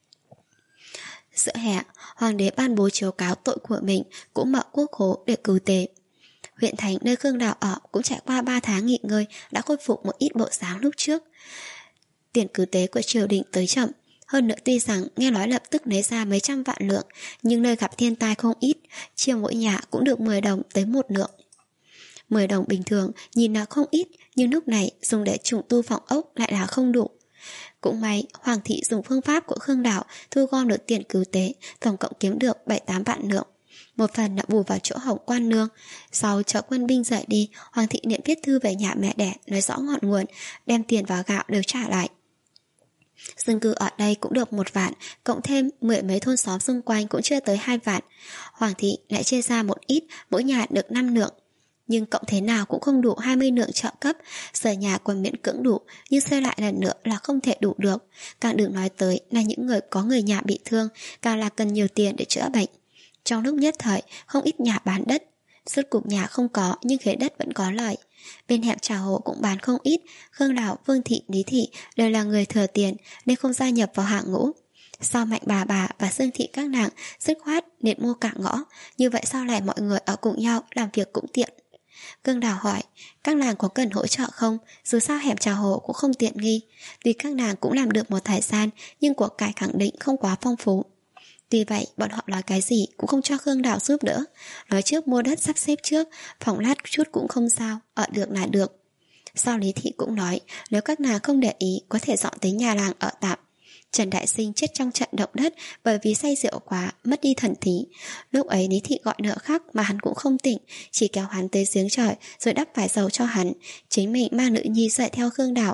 Giữa hè, hoàng đế ban bố chiếu cáo tội của mình, cũng mở quốc khố để cứu tế. Huyện thành nơi Khương Đào ở cũng trải qua ba tháng nghỉ ngơi, đã khôi phục một ít bộ dáng lúc trước. Tiền cứu tế của triều đình tới chậm, hơn nữa tuy rằng nghe nói lập tức lấy ra mấy trăm vạn lượng, nhưng nơi gặp thiên tai không ít, chia mỗi nhà cũng được mười đồng tới một lượng. mười đồng bình thường nhìn là không ít, nhưng lúc này dùng để trùng tu phòng ốc lại là không đủ. Cũng may hoàng thị dùng phương pháp của Khương Đào thu gom được tiền cứu tế, tổng cộng kiếm được bảy tám vạn lượng. Một phần đã bù vào chỗ Hồng Quan Nương. Sau chợ quân binh rời đi, hoàng thị điện viết thư về nhà mẹ đẻ, nói rõ ngọn nguồn, đem tiền và gạo đều trả lại. Dân cư ở đây cũng được một vạn, cộng thêm mười mấy thôn xóm xung quanh cũng chưa tới hai vạn. Hoàng thị lại chia ra một ít, mỗi nhà được năm lượng. Nhưng cộng thế nào cũng không đủ hai mươi lượng trợ cấp. Sở nhà còn miễn cưỡng đủ, nhưng xây lại lần nữa là không thể đủ được. Càng đừng nói tới là những người có người nhà bị thương, càng là cần nhiều tiền để chữa bệnh. Trong lúc nhất thời, không ít nhà bán đất. Rốt cục nhà không có, nhưng khế đất vẫn có lợi. Bên hẻm Trà Hồ cũng bán không ít. Khương Đào, Vương Thị, Lý Thị đều là người thừa tiền nên không gia nhập vào hạng ngũ. Sao Mạnh bà bà và Dương Thị các nàng dứt khoát nên mua cả ngõ, như vậy sao lại mọi người ở cùng nhau làm việc cũng tiện. Khương Đào hỏi, các nàng có cần hỗ trợ không? Dù sao hẻm Trà Hồ cũng không tiện nghi. Vì các nàng cũng làm được một thời gian, nhưng của cải khẳng định không quá phong phú. Tuy vậy, bọn họ nói cái gì cũng không cho Khương Đào giúp đỡ. Nói trước mua đất sắp xếp trước, phòng lát chút cũng không sao, ở được là được. Sau Lý Thị cũng nói, nếu các nàng không để ý, có thể dọn tới nhà làng ở tạm. Trần Đại Sinh chết trong trận động đất bởi vì say rượu quá, mất đi thần trí. Lúc ấy Lý Thị gọi nợ khác mà hắn cũng không tỉnh, chỉ kéo hắn tới giếng trời rồi đắp vải dầu cho hắn, chính mình mang nữ nhi dậy theo Khương Đào.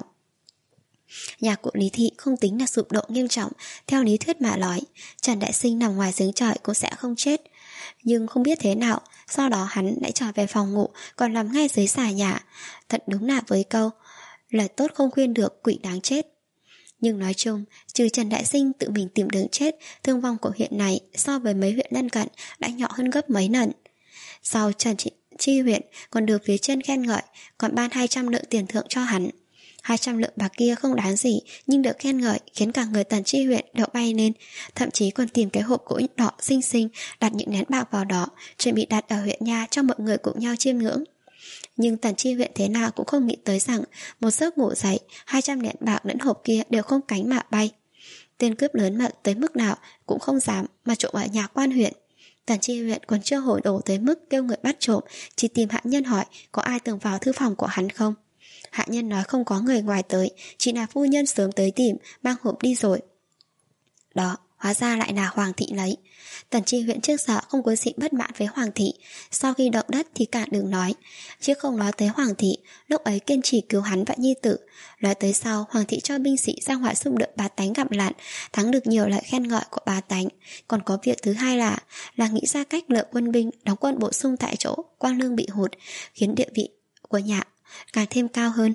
Nhà của Lý Thị không tính là sụp đổ nghiêm trọng. Theo lý thuyết mà nói, Trần Đại Sinh nằm ngoài giếng trời cũng sẽ không chết. Nhưng không biết thế nào, sau đó hắn lại trở về phòng ngủ, còn nằm ngay dưới xà nhà. Thật đúng là với câu, lời tốt không khuyên được, quỷ đáng chết. Nhưng nói chung, trừ Trần Đại Sinh tự mình tìm đường chết, thương vong của huyện này so với mấy huyện lân cận đã nhỏ hơn gấp mấy lần. Sau Trần Chi huyện còn được phía trên khen ngợi, còn ban hai trăm lượng tiền thưởng cho hắn. Hai trăm lượng bạc kia không đáng gì, nhưng được khen ngợi khiến cả người Tần Chi huyện đậu bay lên. Thậm chí còn tìm cái hộp gỗ đỏ xinh xinh, đặt những nén bạc vào đó, chuẩn bị đặt ở huyện nha cho mọi người cùng nhau chiêm ngưỡng. Nhưng Tần Chi huyện thế nào cũng không nghĩ tới rằng một giấc ngủ dậy, hai trăm nén bạc lẫn hộp kia đều không cánh mà bay. Tên cướp lớn mật tới mức nào cũng không dám mà trộm ở nhà quan huyện. Tần Chi huyện còn chưa hồi đổ tới mức kêu người bắt trộm, chỉ tìm hạ nhân hỏi có ai từng vào thư phòng của hắn không. Hạ nhân nói không có người ngoài tới, chỉ là phu nhân sớm tới tìm, mang hộp đi rồi. Đó, hóa ra lại là Hoàng thị lấy. Tần Chi huyện trước giờ không có gì bất mãn với Hoàng thị, sau khi động đất thì cả đừng nói. Chứ không nói tới Hoàng thị, lúc ấy kiên trì cứu hắn và nhi tử. Nói tới sau, Hoàng thị cho binh sĩ ra ngoài giúp đỡ bá tánh gặp nạn, thắng được nhiều lời khen ngợi của bá tánh. Còn có việc thứ hai là là nghĩ ra cách lợi quân binh, đóng quân bổ sung tại chỗ, quang lương bị hụt, khiến địa vị của nhà càng thêm cao hơn.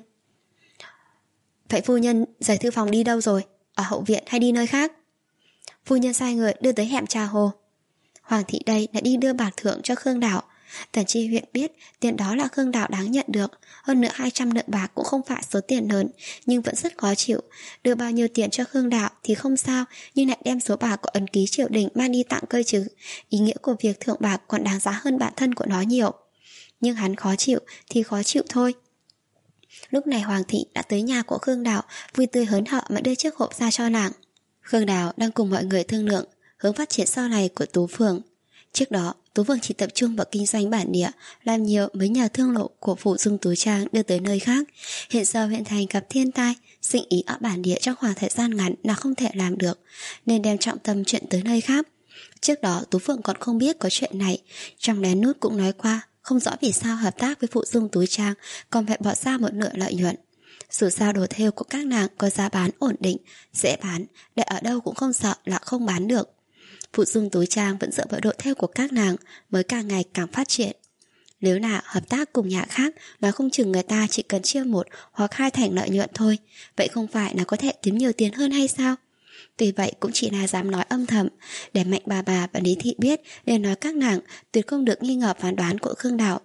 Vậy phu nhân rời thư phòng đi đâu rồi? Ở hậu viện hay đi nơi khác? Phu nhân sai người đưa tới hẻm Trà Hồ. Hoàng thị đây đã đi đưa bạc thưởng cho Khương Đào. Tần Chi huyện biết tiền đó là Khương Đào đáng nhận được. Hơn nữa hai trăm lượng bạc cũng không phải số tiền lớn, nhưng vẫn rất khó chịu. Đưa bao nhiêu tiền cho Khương Đào thì không sao, nhưng lại đem số bạc của ấn ký triều đình mang đi tặng cơ chứ. Ý nghĩa của việc thưởng bạc còn đáng giá hơn bản thân của nó nhiều. Nhưng hắn khó chịu thì khó chịu thôi. Lúc này Hoàng thị đã tới nhà của Khương Đào, vui tươi hớn hở mà đưa chiếc hộp ra cho nàng. Khương Đào đang cùng mọi người thương lượng hướng phát triển sau này của Tú Phường. Trước đó, Tú Phường chỉ tập trung vào kinh doanh bản địa, làm nhiều mấy nhà thương lộ của phụ Dung Tú Trang đưa tới nơi khác. Hiện giờ huyện thành gặp thiên tai, sinh ý ở bản địa trong khoảng thời gian ngắn là không thể làm được, nên đem trọng tâm chuyện tới nơi khác. Trước đó Tú Phượng còn không biết có chuyện này, trong lén nút cũng nói qua, không rõ vì sao hợp tác với phụ dung túi trang còn phải bỏ ra một nửa lợi nhuận. Dù sao đồ thêu của các nàng có giá bán ổn định, dễ bán, để ở đâu cũng không sợ là không bán được. Phụ dung túi trang vẫn dựa vào đồ thêu của các nàng mới càng ngày càng phát triển. Nếu nào hợp tác cùng nhà khác, nói không chừng người ta chỉ cần chia một hoặc hai thành lợi nhuận thôi, vậy không phải là có thể kiếm nhiều tiền hơn hay sao? Tuy vậy cũng chỉ là dám nói âm thầm, để Mạnh bà bà và Lý Thị biết, nên nói các nàng tuyệt không được nghi ngờ phán đoán của Khương Đào.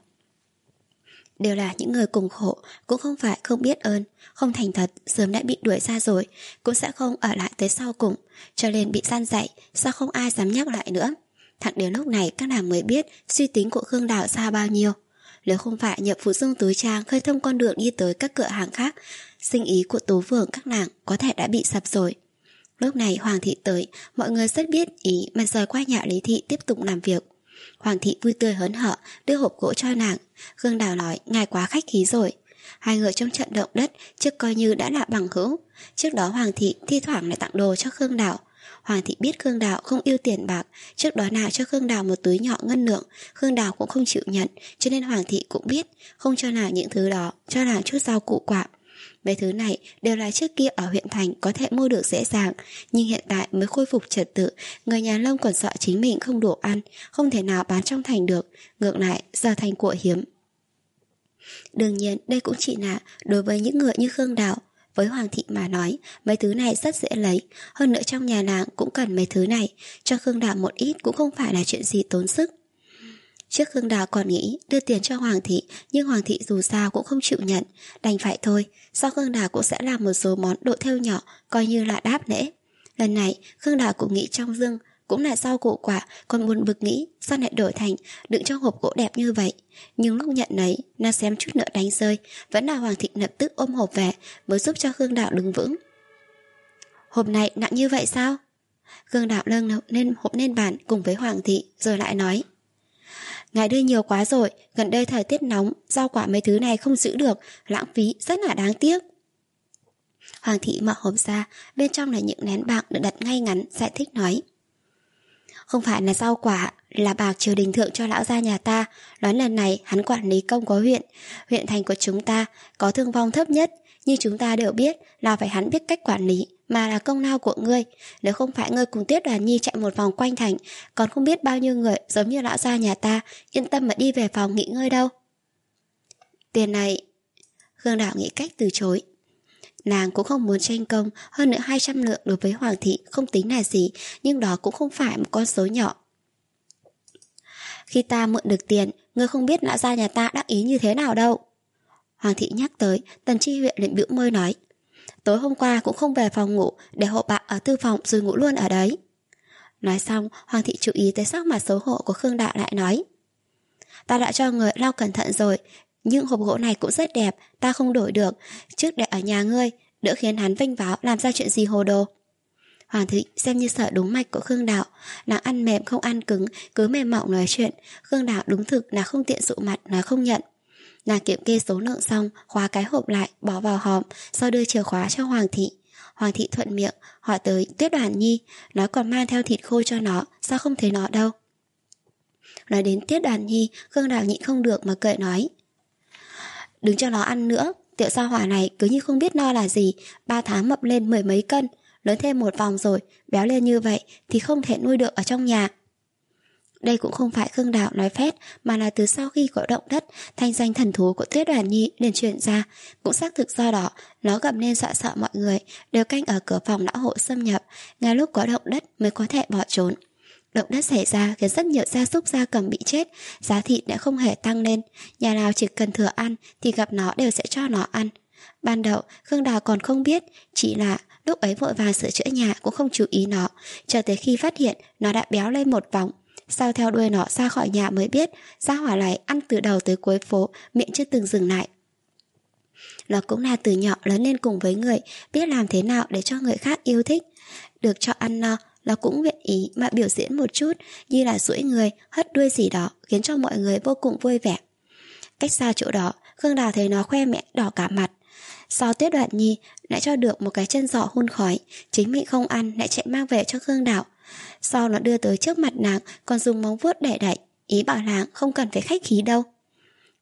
Đều là những người cùng khổ, cũng không phải không biết ơn, không thành thật, sớm đã bị đuổi ra rồi, cũng sẽ không ở lại tới sau cùng, cho nên bị gian dạy, sao không ai dám nhắc lại nữa. Thẳng đến lúc này các nàng mới biết suy tính của Khương Đào xa bao nhiêu. Nếu không phải nhập phụ dung túi trang khơi thông con đường đi tới các cửa hàng khác, sinh ý của Tú Phường các nàng có thể đã bị sập rồi. Lúc này Hoàng thị tới, mọi người rất biết ý mà rời qua nhà Lý Thị tiếp tục làm việc. Hoàng thị vui tươi hớn hở đưa hộp gỗ cho nàng. Khương Đào nói ngài quá khách khí rồi. Hai người trong trận động đất trước coi như đã là bằng hữu. Trước đó Hoàng thị thi thoảng lại tặng đồ cho Khương Đào. Hoàng thị biết Khương Đào không yêu tiền bạc, trước đó nào cho Khương Đào một túi nhỏ ngân lượng, Khương Đào cũng không chịu nhận, cho nên Hoàng thị cũng biết không cho nàng những thứ đó, cho nàng chút rau củ quả. Mấy thứ này đều là trước kia ở huyện thành có thể mua được dễ dàng, nhưng hiện tại mới khôi phục trật tự, người nhà nông còn sợ chính mình không đủ ăn, không thể nào bán trong thành được, ngược lại giờ thành của hiếm. Đương nhiên đây cũng chỉ là đối với những người như Khương Đào. Với Hoàng thị mà nói, mấy thứ này rất dễ lấy, hơn nữa trong nhà nàng cũng cần mấy thứ này, cho Khương Đào một ít cũng không phải là chuyện gì tốn sức. Trước Khương Đào còn nghĩ đưa tiền cho Hoàng thị, nhưng Hoàng thị dù sao cũng không chịu nhận, đành phải thôi, sau Khương Đào cũng sẽ làm một số món đồ thêu nhỏ, coi như là đáp lễ. Lần này, Khương Đào cũng nghĩ trong rừng, cũng là rau củ quả, còn buồn bực nghĩ sao lại đổi thành đựng trong hộp gỗ đẹp như vậy. Nhưng lúc nhận lấy, nàng xém chút nữa đánh rơi, vẫn là Hoàng thị lập tức ôm hộp về, mới giúp cho Khương Đào đứng vững. Hộp này nặng như vậy sao? Khương Đào nâng lên hộp lên bàn cùng với Hoàng thị, rồi lại nói: ngài đưa nhiều quá rồi, gần đây thời tiết nóng, rau quả mấy thứ này không giữ được, lãng phí, rất là đáng tiếc. Hoàng thị mở hộp ra, bên trong là những nén bạc được đặt ngay ngắn, giải thích nói: không phải là rau quả, là bạc triều đình thượng cho lão gia nhà ta. Nói lần này hắn quản lý công có huyện, huyện thành của chúng ta có thương vong thấp nhất, nhưng chúng ta đều biết là phải hắn biết cách quản lý, mà là công lao của ngươi. Nếu không phải ngươi cùng Tiết Đoàn Nhi chạy một vòng quanh thành, còn không biết bao nhiêu người giống như lão gia nhà ta yên tâm mà đi về phòng nghỉ ngơi đâu. Tiền này, Khương Đào nghĩ cách từ chối. Nàng cũng không muốn tranh công, hơn nữa hai trăm lượng đối với Hoàng thị không tính là gì, nhưng đó cũng không phải một con số nhỏ. Khi ta mượn được tiền, ngươi không biết lão gia nhà ta đắc ý như thế nào đâu. Hoàng thị nhắc tới, Tần Chi Huyện liền bĩu môi nói: tối hôm qua cũng không về phòng ngủ, để hộp bạc ở thư phòng rồi ngủ luôn ở đấy. Nói xong, Hoàng thị chú ý tới sắc mặt xấu hổ của Khương Đạo lại nói: ta đã cho người lau cẩn thận rồi, nhưng hộp gỗ này cũng rất đẹp, ta không đổi được, trước để ở nhà ngươi, đỡ khiến hắn vênh váo làm ra chuyện gì hồ đồ. Hoàng thị xem như sợ đúng mạch của Khương Đạo, nàng ăn mềm không ăn cứng, cứ mềm mỏng nói chuyện. Khương Đạo đúng thực là không tiện dụ mặt, nói không nhận. Nàng kiểm kê số lượng xong, khóa cái hộp lại, bỏ vào hòm, sau đưa chìa khóa cho Hoàng thị. Hoàng thị thuận miệng hỏi tới Tuyết Đoàn Nhi, nói còn mang theo thịt khô cho nó, sao không thấy nó đâu. Nói đến Tuyết Đoàn Nhi, Khương Đạo nhịn không được mà cười nói: đừng cho nó ăn nữa, tiểu gia hỏa này cứ như không biết no là gì, ba tháng mập lên mười mấy cân, lớn thêm một vòng rồi, béo lên như vậy thì không thể nuôi được ở trong nhà. Đây cũng không phải Khương Đào nói phét, mà là từ sau khi có động đất, thanh danh thần thú của Tuyết Đoàn Nhi liền truyền ra. Cũng xác thực do đó, nó gầm lên dọa sợ mọi người, đều canh ở cửa phòng lão hộ xâm nhập, ngay lúc có động đất mới có thể bỏ trốn. Động đất xảy ra khiến rất nhiều gia súc gia cầm bị chết, giá thịt đã không hề tăng lên, nhà nào chỉ cần thừa ăn thì gặp nó đều sẽ cho nó ăn. Ban đầu Khương Đào còn không biết, chỉ là lúc ấy vội vàng sửa chữa nhà cũng không chú ý nó, cho tới khi phát hiện nó đã béo lên một vòng. Sau theo đuôi nó ra khỏi nhà mới biết gia hỏa này ăn từ đầu tới cuối phố, miệng chưa từng dừng lại. Nó cũng là từ nhỏ lớn lên cùng với người, biết làm thế nào để cho người khác yêu thích. Được cho ăn no, nó cũng nguyện ý mà biểu diễn một chút, như là duỗi người, hất đuôi gì đó, khiến cho mọi người vô cùng vui vẻ. Cách xa chỗ đó, Khương Đào thấy nó khoe mẽ đỏ cả mặt. Sau Tuyết Đoạn Nhi lại cho được một cái chân giỏ hun khói, chính mình không ăn lại chạy mang về cho Khương Đào. Sau nó đưa tới trước mặt nàng, còn dùng móng vuốt đẩy đẩy, ý bảo nàng không cần phải khách khí đâu.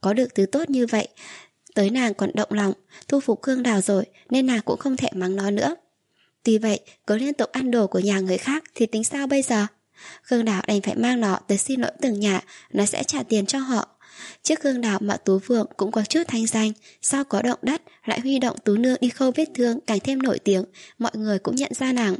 có được thứ tốt như vậy, tới nàng còn động lòng, thu phục Khương Đào rồi nên nàng cũng không thể mắng nó nữa. Tuy vậy, cứ liên tục ăn đồ của nhà người khác thì tính sao bây giờ? Khương Đào đành phải mang nó tới xin lỗi từng nhà, nó sẽ trả tiền cho họ. Trước Khương Đào mà Tú Phượng cũng có chút thanh danh, sau có động đất lại huy động Tú Nương đi khâu vết thương càng thêm nổi tiếng, mọi người cũng nhận ra nàng.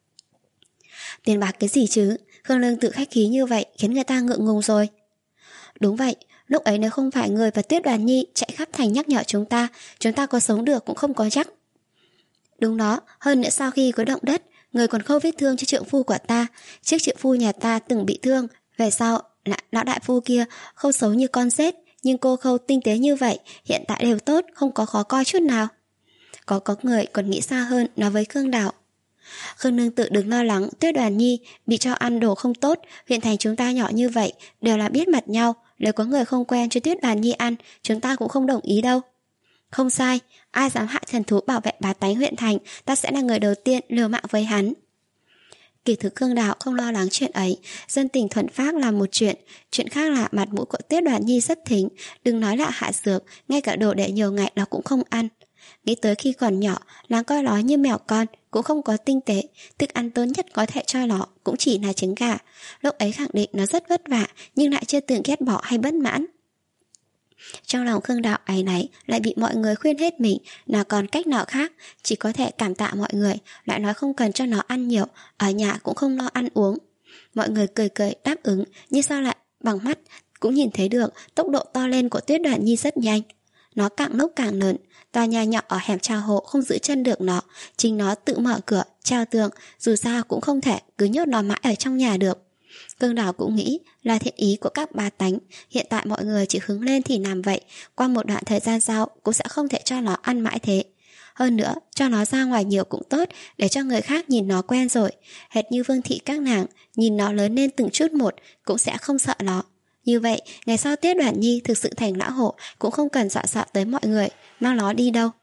Tiền bạc cái gì chứ, Khương Lương tự khách khí như vậy khiến người ta ngượng ngùng rồi. Đúng vậy, lúc ấy nếu không phải người và Tuyết Đoàn Nhi chạy khắp thành nhắc nhở chúng ta, chúng ta có sống được cũng không có chắc. Đúng đó, hơn nữa sau khi có động đất, người còn khâu vết thương cho trượng phu của ta. Trước trượng phu nhà ta từng bị thương, về sau lão đại phu kia khâu xấu như con rết, nhưng cô khâu tinh tế như vậy, hiện tại đều tốt, không có khó coi chút nào. Có có người còn nghĩ xa hơn, nói với Khương Đào. Khương nương tự đừng lo lắng, Tuyết Đoàn Nhi bị cho ăn đồ không tốt, huyện thành chúng ta nhỏ như vậy đều là biết mặt nhau, nếu có người không quen cho Tuyết Đoàn Nhi ăn, chúng ta cũng không đồng ý đâu. Không sai, ai dám hại thần thú bảo vệ bá tánh huyện thành, ta sẽ là người đầu tiên liều mạng với hắn. Kỳ thực Khương Đào không lo lắng chuyện ấy, dân tình thuần phác là một chuyện, chuyện khác là mặt mũi của Tuyết Đoàn Nhi rất thính, đừng nói là hạ dược, ngay cả đồ để nhiều ngày nó cũng không ăn. Nghĩ tới khi còn nhỏ, làng coi nó như mèo con, cũng không có tinh tế, thức ăn tốt nhất có thể cho nó cũng chỉ là trứng gà. Lúc ấy khẳng định nó rất vất vả, nhưng lại chưa từng ghét bỏ hay bất mãn. Trong lòng Khương Đạo áy náy, lại bị mọi người khuyên hết mình, nào còn cách nào khác, chỉ có thể cảm tạ mọi người, lại nói không cần cho nó ăn nhiều, ở nhà cũng không lo ăn uống. Mọi người cười cười đáp ứng, nhưng sao lại bằng mắt cũng nhìn thấy được tốc độ to lên của Tuyết Đoàn Nhi rất nhanh. Nó càng lúc càng lớn, tòa nhà nhỏ ở hẻm trào hộ không giữ chân được nó, chính nó tự mở cửa, treo tường, dù sao cũng không thể cứ nhốt nó mãi ở trong nhà được. Cương Đào cũng nghĩ là thiện ý của các bá tánh, hiện tại mọi người chỉ hứng lên thì làm vậy, qua một đoạn thời gian sau cũng sẽ không thể cho nó ăn mãi thế. Hơn nữa, cho nó ra ngoài nhiều cũng tốt, để cho người khác nhìn nó quen rồi, hệt như Vương thị các nàng, nhìn nó lớn lên từng chút một, cũng sẽ không sợ nó. Như vậy, ngày sau Tuyết Đoàn Nhi thực sự thành lão hổ, cũng không cần dọa sợ tới mọi người, mang nó đi đâu.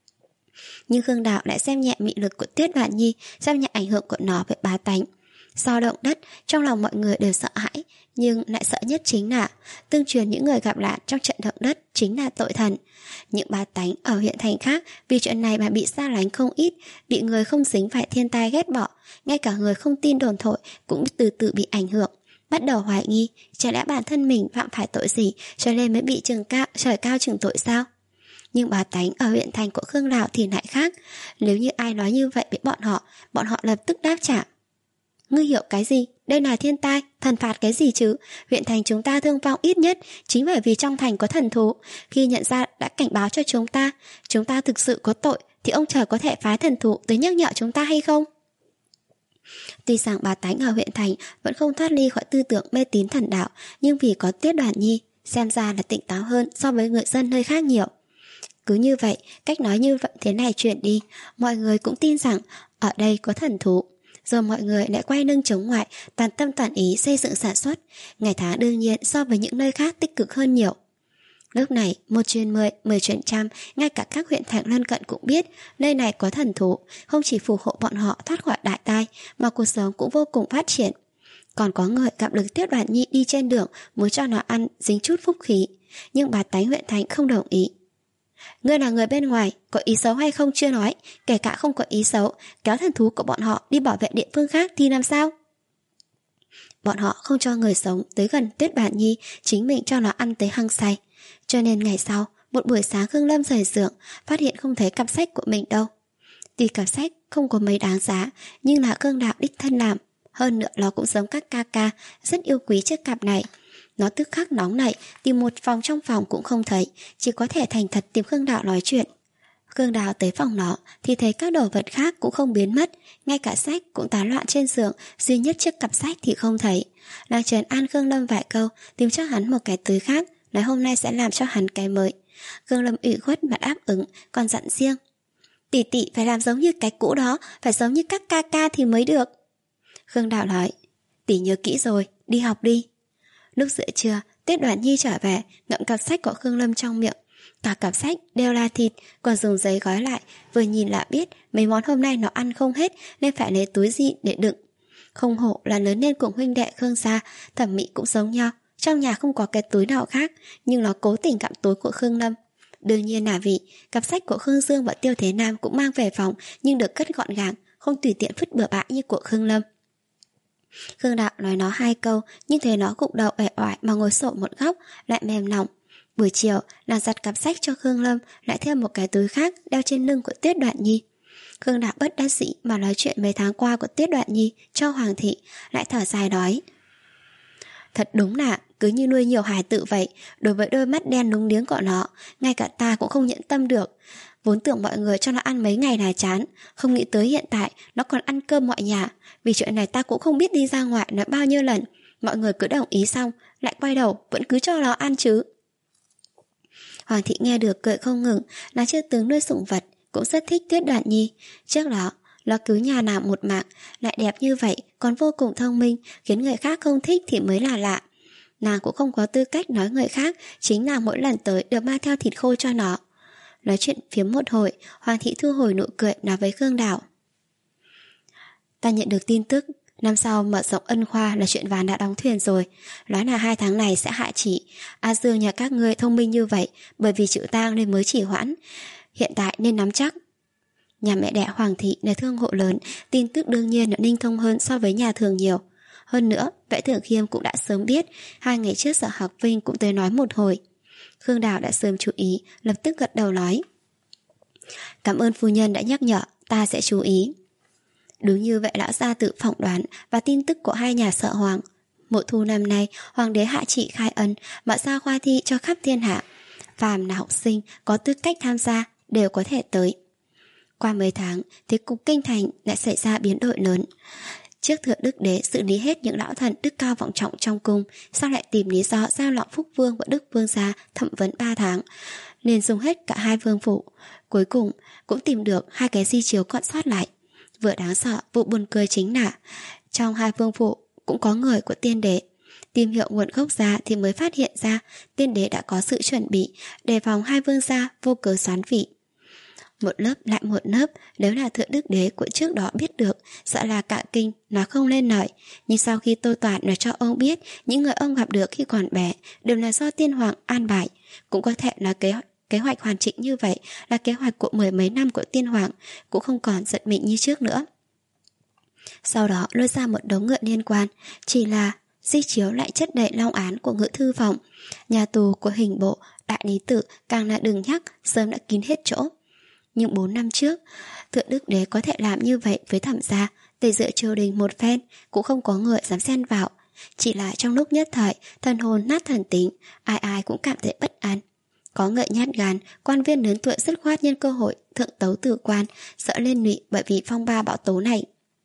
Nhưng Khương Đào lại xem nhẹ mị lực của Tuyết Đoàn Nhi, xem nhẹ ảnh hưởng của nó với bá tánh. Sau động đất, trong lòng mọi người đều sợ hãi, nhưng lại sợ nhất chính là tương truyền những người gặp nạn trong trận động đất chính là tội thần. Những bá tánh ở huyện thành khác vì chuyện này mà bị xa lánh không ít, bị người không dính phải thiên tai ghét bỏ, ngay cả người không tin đồn thổi cũng từ từ bị ảnh hưởng, bắt đầu hoài nghi, chả lẽ bản thân mình phạm phải tội gì cho nên mới bị trừng cao, trời cao trừng tội sao? Nhưng bá tánh ở huyện thành của Khương Đào thì lại khác, nếu như ai nói như vậy với bọn họ, bọn họ lập tức đáp trả. Ngươi hiểu cái gì? Đây là thiên tai, thần phạt cái gì chứ? Huyện thành chúng ta thương vong ít nhất chính bởi vì trong thành có thần thú. Khi nhận ra đã cảnh báo cho chúng ta, chúng ta thực sự có tội, thì ông trời có thể phái thần thú tới nhắc nhở chúng ta hay không? Tuy rằng bá tánh ở huyện thành vẫn không thoát ly khỏi tư tưởng mê tín thần đạo, nhưng vì có Tuyết Đoàn Nhi, xem ra là tỉnh táo hơn so với người dân nơi khác nhiều. Cứ như vậy, cách nói như vậy thế này chuyển đi, mọi người cũng tin rằng ở đây có thần thú. Rồi mọi người lại quay lưng chống ngoại, toàn tâm toàn ý xây dựng sản xuất, ngày tháng đương nhiên so với những nơi khác tích cực hơn nhiều. Lúc này, một truyền mười, mười truyền trăm, ngay cả các huyện thành lân cận cũng biết nơi này có thần thú, không chỉ phù hộ bọn họ thoát khỏi đại tai, mà cuộc sống cũng vô cùng phát triển. Còn có người gặp được Tuyết Đoàn Nhi đi trên đường, muốn cho nó ăn dính chút phúc khí, nhưng bá tánh huyện thành không đồng ý. Ngươi là người bên ngoài, có ý xấu hay không chưa nói, kể cả không có ý xấu, kéo thần thú của bọn họ đi bảo vệ địa phương khác thì làm sao? Bọn họ không cho người sống tới gần Tuyết Đoàn Nhi, chính mình cho nó ăn tới hăng say. Cho nên ngày sau, một buổi sáng Khương Lâm rời giường, phát hiện không thấy cặp sách của mình đâu. Tuy cặp sách không có mấy đáng giá, nhưng là Khương Đạo đích thân làm. Hơn nữa nó cũng giống các ca ca, rất yêu quý chiếc cặp này. Nó tức khắc nóng nảy, tìm một phòng trong phòng cũng không thấy, chỉ có thể thành thật tìm Khương Đạo nói chuyện. Khương Đào tới phòng nó thì thấy các đồ vật khác cũng không biến mất, ngay cả sách cũng tán loạn trên giường, duy nhất chiếc cặp sách thì không thấy. Nàng trấn an Khương Lâm vài câu, tìm cho hắn một cái túi khác, nói hôm nay sẽ làm cho hắn cái mới. Khương Lâm ủy khuất mà đáp ứng, còn dặn riêng: tỷ tỷ phải làm giống như cái cũ đó, phải giống như các ca ca thì mới được. Khương Đào nói: tỷ nhớ kỹ rồi, đi học đi. Lúc giữa trưa, Tuyết Đoàn Nhi trở về, ngậm cặp sách của Khương Lâm trong miệng. Cả cặp sách đều là thịt, còn dùng giấy gói lại, vừa nhìn là biết mấy món hôm nay nó ăn không hết nên phải lấy túi dị để đựng. Không hổ là lớn lên cùng huynh đệ Khương gia, thẩm mỹ cũng giống nhau, trong nhà không có cái túi nào khác, nhưng nó cố tình cặm túi của Khương Lâm. Đương nhiên là vì cặp sách của Khương Dương và Tiêu Thế Nam cũng mang về phòng, nhưng được cất gọn gàng, không tùy tiện vứt bừa bãi như của Khương Lâm. Khương Đạo nói nó hai câu, nhưng thấy nó gục đầu uể oải mà ngồi xổm một góc, lại mềm lòng. Buổi chiều, nàng giặt cặp sách cho Khương Lâm, lại thêm một cái túi khác đeo trên lưng của Tiết Đoạn Nhi. Khương Đạo bất đắc dĩ mà nói chuyện mấy tháng qua của Tiết Đoạn Nhi cho Hoàng thị, lại thở dài nói: thật đúng là cứ như nuôi nhiều hài tử vậy. Đối với đôi mắt đen lúng liếng của nó, ngay cả ta cũng không nhẫn tâm được. Vốn tưởng mọi người cho nó ăn mấy ngày là chán, không nghĩ tới hiện tại nó còn ăn cơm mọi nhà. Vì chuyện này ta cũng không biết đi ra ngoài nói bao nhiêu lần, mọi người cứ đồng ý xong lại quay đầu vẫn cứ cho nó ăn chứ. Hoàng thị nghe được cười không ngừng. Nó chưa từng nuôi sủng vật, cũng rất thích Tuyết Đoạn Nhi. Trước đó nó cứu nhà nàng một mạng, lại đẹp như vậy, còn vô cùng thông minh, khiến người khác không thích thì mới là lạ. Nàng cũng không có tư cách nói người khác, chính là mỗi lần tới đều mang theo thịt khô cho nó. Nói chuyện phiếm một hồi, Hoàng thị thu hồi nụ cười nói với Khương Đảo: ta nhận được tin tức năm sau mở rộng ân khoa là chuyện ván đã đóng thuyền rồi. Nói là hai tháng này sẽ hạ chỉ. A Dương nhà các ngươi thông minh như vậy, bởi vì chịu tang nên mới chỉ hoãn, hiện tại nên nắm chắc. Nhà mẹ đẻ Hoàng thị là thương hộ lớn, tin tức đương nhiên là linh thông hơn so với nhà thường nhiều. Hơn nữa, Vẽ Thưởng Khiêm cũng đã sớm biết, hai ngày trước Sở Học Vinh cũng tới nói một hồi. Khương Đào đã sớm chú ý, lập tức gật đầu nói: cảm ơn phu nhân đã nhắc nhở, ta sẽ chú ý. Đúng như vậy lão gia tự phỏng đoán và tin tức của hai nhà Sở Hoàng. Mùa thu năm nay, Hoàng đế hạ trị khai ân, mở ra khoa thi cho khắp thiên hạ. Phàm là học sinh có tư cách tham gia đều có thể tới. Qua mấy tháng, thì cục kinh thành lại xảy ra biến đổi lớn. Trước Thượng Đức Đế xử lý hết những lão thần đức cao vọng trọng trong cung, sau lại tìm lý do giao Lọng Phúc Vương và Đức Vương gia thẩm vấn ba tháng, nên dùng hết cả hai vương phủ. Cuối cùng cũng tìm được hai cái di chiếu còn sót lại. Vừa đáng sợ, vụ buồn cười chính là trong hai vương phủ cũng có người của tiên đế. Tìm hiểu nguồn gốc ra thì mới phát hiện ra tiên đế đã có sự chuẩn bị đề phòng hai vương gia vô cớ soán vị. Một lớp lại một lớp, nếu là Thượng Đức Đế của trước đó biết được, sợ là cả kinh, nó không lên lời. Nhưng sau khi Tô Toàn nói cho ông biết, những người ông gặp được khi còn bé đều là do tiên hoàng an bài. Cũng có thể là kế, kế hoạch hoàn chỉnh như vậy là kế hoạch của mười mấy năm của tiên hoàng, cũng không còn giật mình như trước nữa. Sau đó lôi ra một đống ngựa liên quan, chỉ là di chiếu lại chất đầy long án của Ngự Thư Phòng. Nhà tù của Hình Bộ, Đại Lý Tự càng là đừng nhắc, sớm đã kín hết chỗ. Nhưng bốn năm trước, Thượng Đức Đế có thể làm như vậy với Thẩm gia, để dựa triều đình một phen, cũng không có người dám xen vào. Chỉ là trong lúc nhất thời, thần hồn nát thần tính, ai ai cũng cảm thấy bất an. Có người nhát gan, quan viên lớn tuổi dứt khoát nhân cơ hội thượng tấu tử quan, sợ lên lụy bởi vì phong ba bão tố này.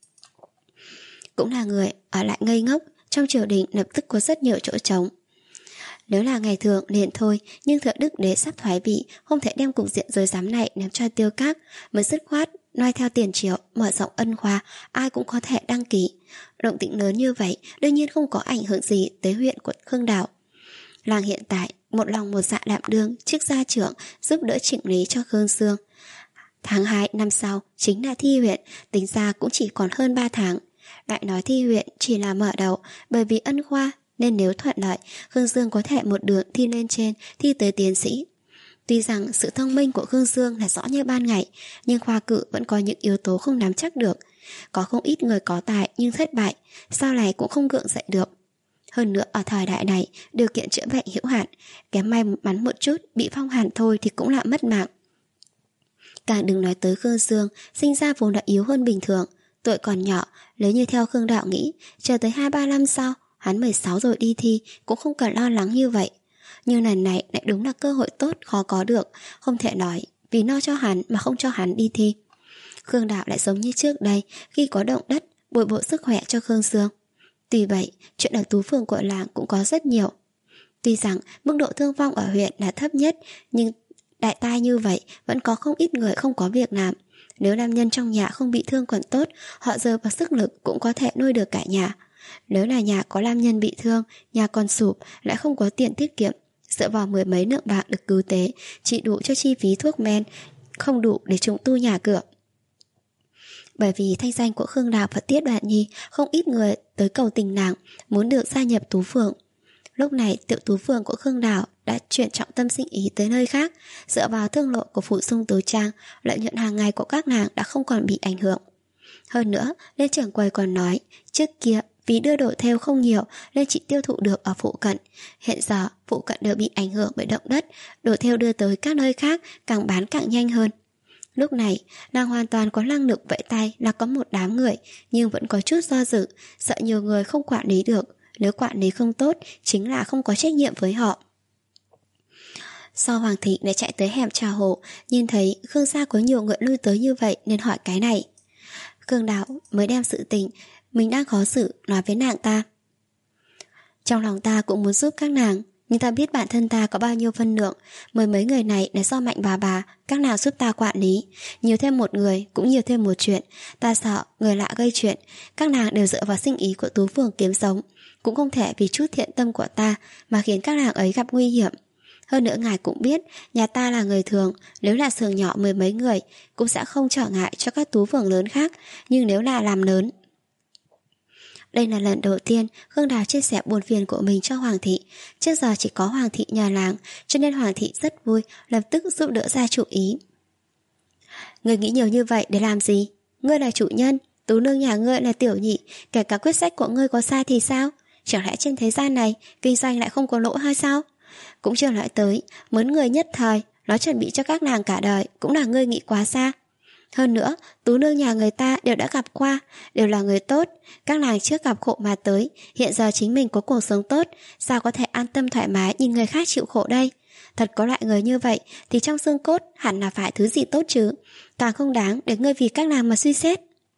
Cũng là người ở lại ngây ngốc, trong triều đình lập tức có rất nhiều chỗ trống. Nếu là ngày thường liền thôi, nhưng Thượng Đức Đế sắp thoái vị, không thể đem cục diện rối rắm này ném cho Tiêu Các, mới dứt khoát noi theo tiền triệu, mở rộng ân khoa, ai cũng có thể đăng ký. Động tĩnh lớn như vậy, đương nhiên không có ảnh hưởng gì tới huyện của Khương Đảo. Làng hiện tại một lòng một dạ đảm đương chức gia trưởng, giúp đỡ chỉnh lý cho Khương Dương. Tháng hai năm sau chính là thi huyện, tính ra cũng chỉ còn hơn ba tháng. Lại nói thi huyện chỉ là mở đầu, bởi vì ân khoa nên nếu thuận lợi, Khương Dương có thể một đường thi lên trên, thi tới tiến sĩ. Tuy rằng sự thông minh của Khương Dương là rõ như ban ngày, nhưng khoa cử vẫn có những yếu tố không nắm chắc được. Có không ít người có tài nhưng thất bại, sau này cũng không gượng dậy được. Hơn nữa ở thời đại này, điều kiện chữa bệnh hữu hạn, kém may mắn một chút bị phong hàn thôi thì cũng là mất mạng. Càng đừng nói tới Khương Dương, sinh ra vốn đã yếu hơn bình thường, tuổi còn nhỏ, nếu như theo Khương Đạo nghĩ, chờ tới hai ba năm sau, hắn mười sáu rồi đi thi, cũng không cần lo lắng như vậy. Nhưng lần này lại đúng là cơ hội tốt khó có được, không thể nói vì no cho hắn mà không cho hắn đi thi. Khương Đạo lại giống như trước đây, khi có động đất, bồi bổ sức khỏe cho Khương Dương. Tuy vậy, chuyện ở tú phường của làng cũng có rất nhiều. Tuy rằng mức độ thương vong ở huyện là thấp nhất, nhưng đại tai như vậy vẫn có không ít người không có việc làm. Nếu nam nhân trong nhà không bị thương còn tốt, họ dơ vào sức lực cũng có thể nuôi được cả nhà. Nếu là nhà có nam nhân bị thương, nhà còn sụp, lại không có tiền tiết kiệm, dựa vào mười mấy lượng bạc được cứu tế, chỉ đủ cho chi phí thuốc men, không đủ để trùng tu nhà cửa. Bởi vì thanh danh của Khương Đào và Tiết Đoạn Nhi, không ít người tới cầu tình nàng, muốn được gia nhập tú phường. Lúc này Tiểu Tú Phường của Khương Đào đã chuyển trọng tâm sinh ý tới nơi khác. Dựa vào thương lộ của Phụ Dung Tố Trang, lợi nhuận hàng ngày của các nàng đã không còn bị ảnh hưởng. Hơn nữa, Lê trưởng quầy còn nói, trước kia vì đưa đồ thêu không nhiều nên chỉ tiêu thụ được ở phụ cận. Hiện giờ phụ cận đều bị ảnh hưởng bởi động đất, đồ thêu đưa tới các nơi khác càng bán càng nhanh hơn. Lúc này, nàng hoàn toàn có năng lực vẫy tay là có một đám người, nhưng vẫn có chút do dự, sợ nhiều người không quản lý được. Nếu quản lý không tốt, chính là không có trách nhiệm với họ. Sau Hoàng thị đã chạy tới hẻm trà hộ, nhìn thấy Khương gia có nhiều người lui tới như vậy nên hỏi cái này. Khương Đào mới đem sự tình mình đang khó xử nói với nàng ta. Trong lòng ta cũng muốn giúp các nàng, nhưng ta biết bản thân ta có bao nhiêu phân lượng. Mười mấy người này là do Mạnh bà bà các nàng giúp ta quản lý. Nhiều thêm một người cũng nhiều thêm một chuyện. Ta sợ người lạ gây chuyện. Các nàng đều dựa vào sinh ý của Tú Phường kiếm sống, cũng không thể vì chút thiện tâm của ta mà khiến các nàng ấy gặp nguy hiểm. Hơn nữa ngài cũng biết, nhà ta là người thường, nếu là xưởng nhỏ mười mấy người cũng sẽ không trở ngại cho các Tú Phường lớn khác, nhưng nếu là làm lớn. Đây là lần đầu tiên Khương Đào chia sẻ buồn phiền của mình cho Hoàng thị. Trước giờ chỉ có Hoàng thị nhờ làng, cho nên Hoàng thị rất vui, lập tức giúp đỡ ra chủ ý. Ngươi nghĩ nhiều như vậy để làm gì? Ngươi là chủ nhân, Tú nương nhà ngươi là tiểu nhị, kể cả quyết sách của ngươi có sai thì sao? Chẳng lẽ trên thế gian này kinh doanh lại không có lỗ hay sao? Cũng chưa nói tới mướn người nhất thời, nó chuẩn bị cho các nàng cả đời, cũng là ngươi nghĩ quá xa. Hơn nữa, Tú nương nhà người ta đều đã gặp qua, đều là người tốt. Các nàng trước gặp khổ mà tới, hiện giờ chính mình có cuộc sống tốt, sao có thể an tâm thoải mái nhìn người khác chịu khổ đây? Thật có loại người như vậy thì trong xương cốt hẳn là phải thứ gì tốt chứ, càng không đáng để ngươi vì các nàng mà suy xét.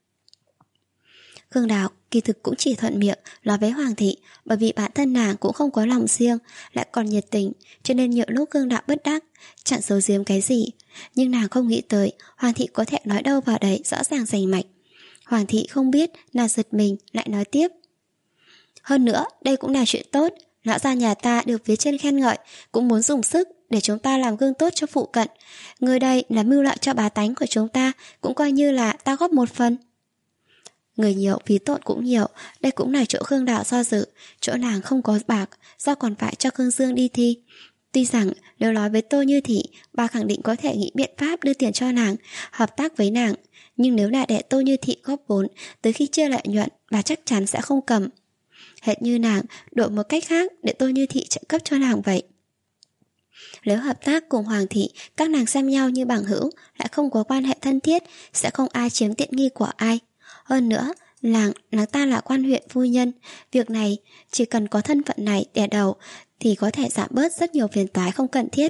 Khương Đào kỳ thực cũng chỉ thuận miệng nói với Hoàng thị, bởi vì bản thân nàng cũng không có lòng riêng, lại còn nhiệt tình, cho nên nhiều lúc Khương Đào bất đắc, chẳng giấu giếm cái gì. Nhưng nàng không nghĩ tới Hoàng thị có thể nói đâu vào đấy rõ ràng rành mạch. Hoàng thị không biết, nàng giật mình lại nói tiếp. Hơn nữa, đây cũng là chuyện tốt, lão gia nhà ta được phía trên khen ngợi, cũng muốn dùng sức để chúng ta làm gương tốt cho phụ cận. Người đây là mưu lợi cho bá tánh của chúng ta, cũng coi như là ta góp một phần. Người nhiều phí tổn cũng nhiều, đây cũng là chỗ Khương Đào do dự, chỗ nàng không có bạc, do còn phải cho Khương Dương đi thi. Tuy rằng nếu nói với Tô Như Thị, bà khẳng định có thể nghĩ biện pháp đưa tiền cho nàng, hợp tác với nàng, nhưng nếu là để Tô Như Thị góp vốn, tới khi chia lợi nhuận, bà chắc chắn sẽ không cầm. Hệt như nàng đổi một cách khác để Tô Như Thị trợ cấp cho nàng vậy. Nếu hợp tác cùng Hoàng thị, các nàng xem nhau như bằng hữu, lại không có quan hệ thân thiết, sẽ không ai chiếm tiện nghi của ai. Hơn nữa, làng, làng ta là quan huyện phu nhân, việc này chỉ cần có thân phận này đè đầu thì có thể giảm bớt rất nhiều phiền toái không cần thiết.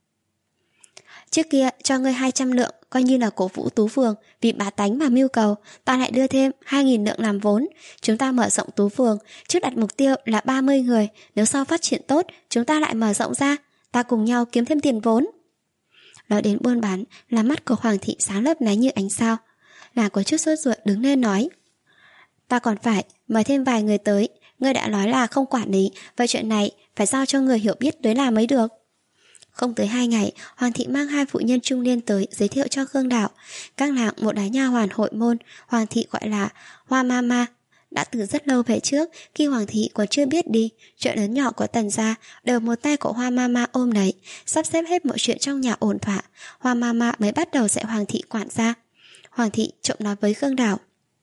Trước kia cho ngươi hai trăm lượng coi như là cổ vũ Tú Phường, vì bá tánh mà mưu cầu, ta lại đưa thêm hai nghìn lượng làm vốn. Chúng ta mở rộng Tú Phường, trước đặt mục tiêu là ba mươi người, nếu sau phát triển tốt, chúng ta lại mở rộng ra, ta cùng nhau kiếm thêm tiền vốn. Nói đến buôn bán, là mắt của Hoàng thị sáng lấp lánh như ánh sao. Nàng có chút sốt ruột đứng lên nói, ta còn phải mời thêm vài người tới, ngươi đã nói là không quản lý, vậy chuyện này phải giao cho người hiểu biết tới làm mới được. Không tới hai ngày, Hoàng thị mang hai phụ nhân trung niên tới giới thiệu cho Khương Đào. Các nàng một đái nha hoàn hội môn, Hoàng thị gọi là Hoa Mama. Đã từ rất lâu về trước, khi Hoàng thị còn chưa biết đi, chuyện lớn nhỏ của Tần gia đều một tay của Hoa Mama ôm lấy, sắp xếp hết mọi chuyện trong nhà ổn thỏa. Hoa Mama mới bắt đầu dạy Hoàng thị quản gia. Hoàng thị trộm nói với Khương Đào,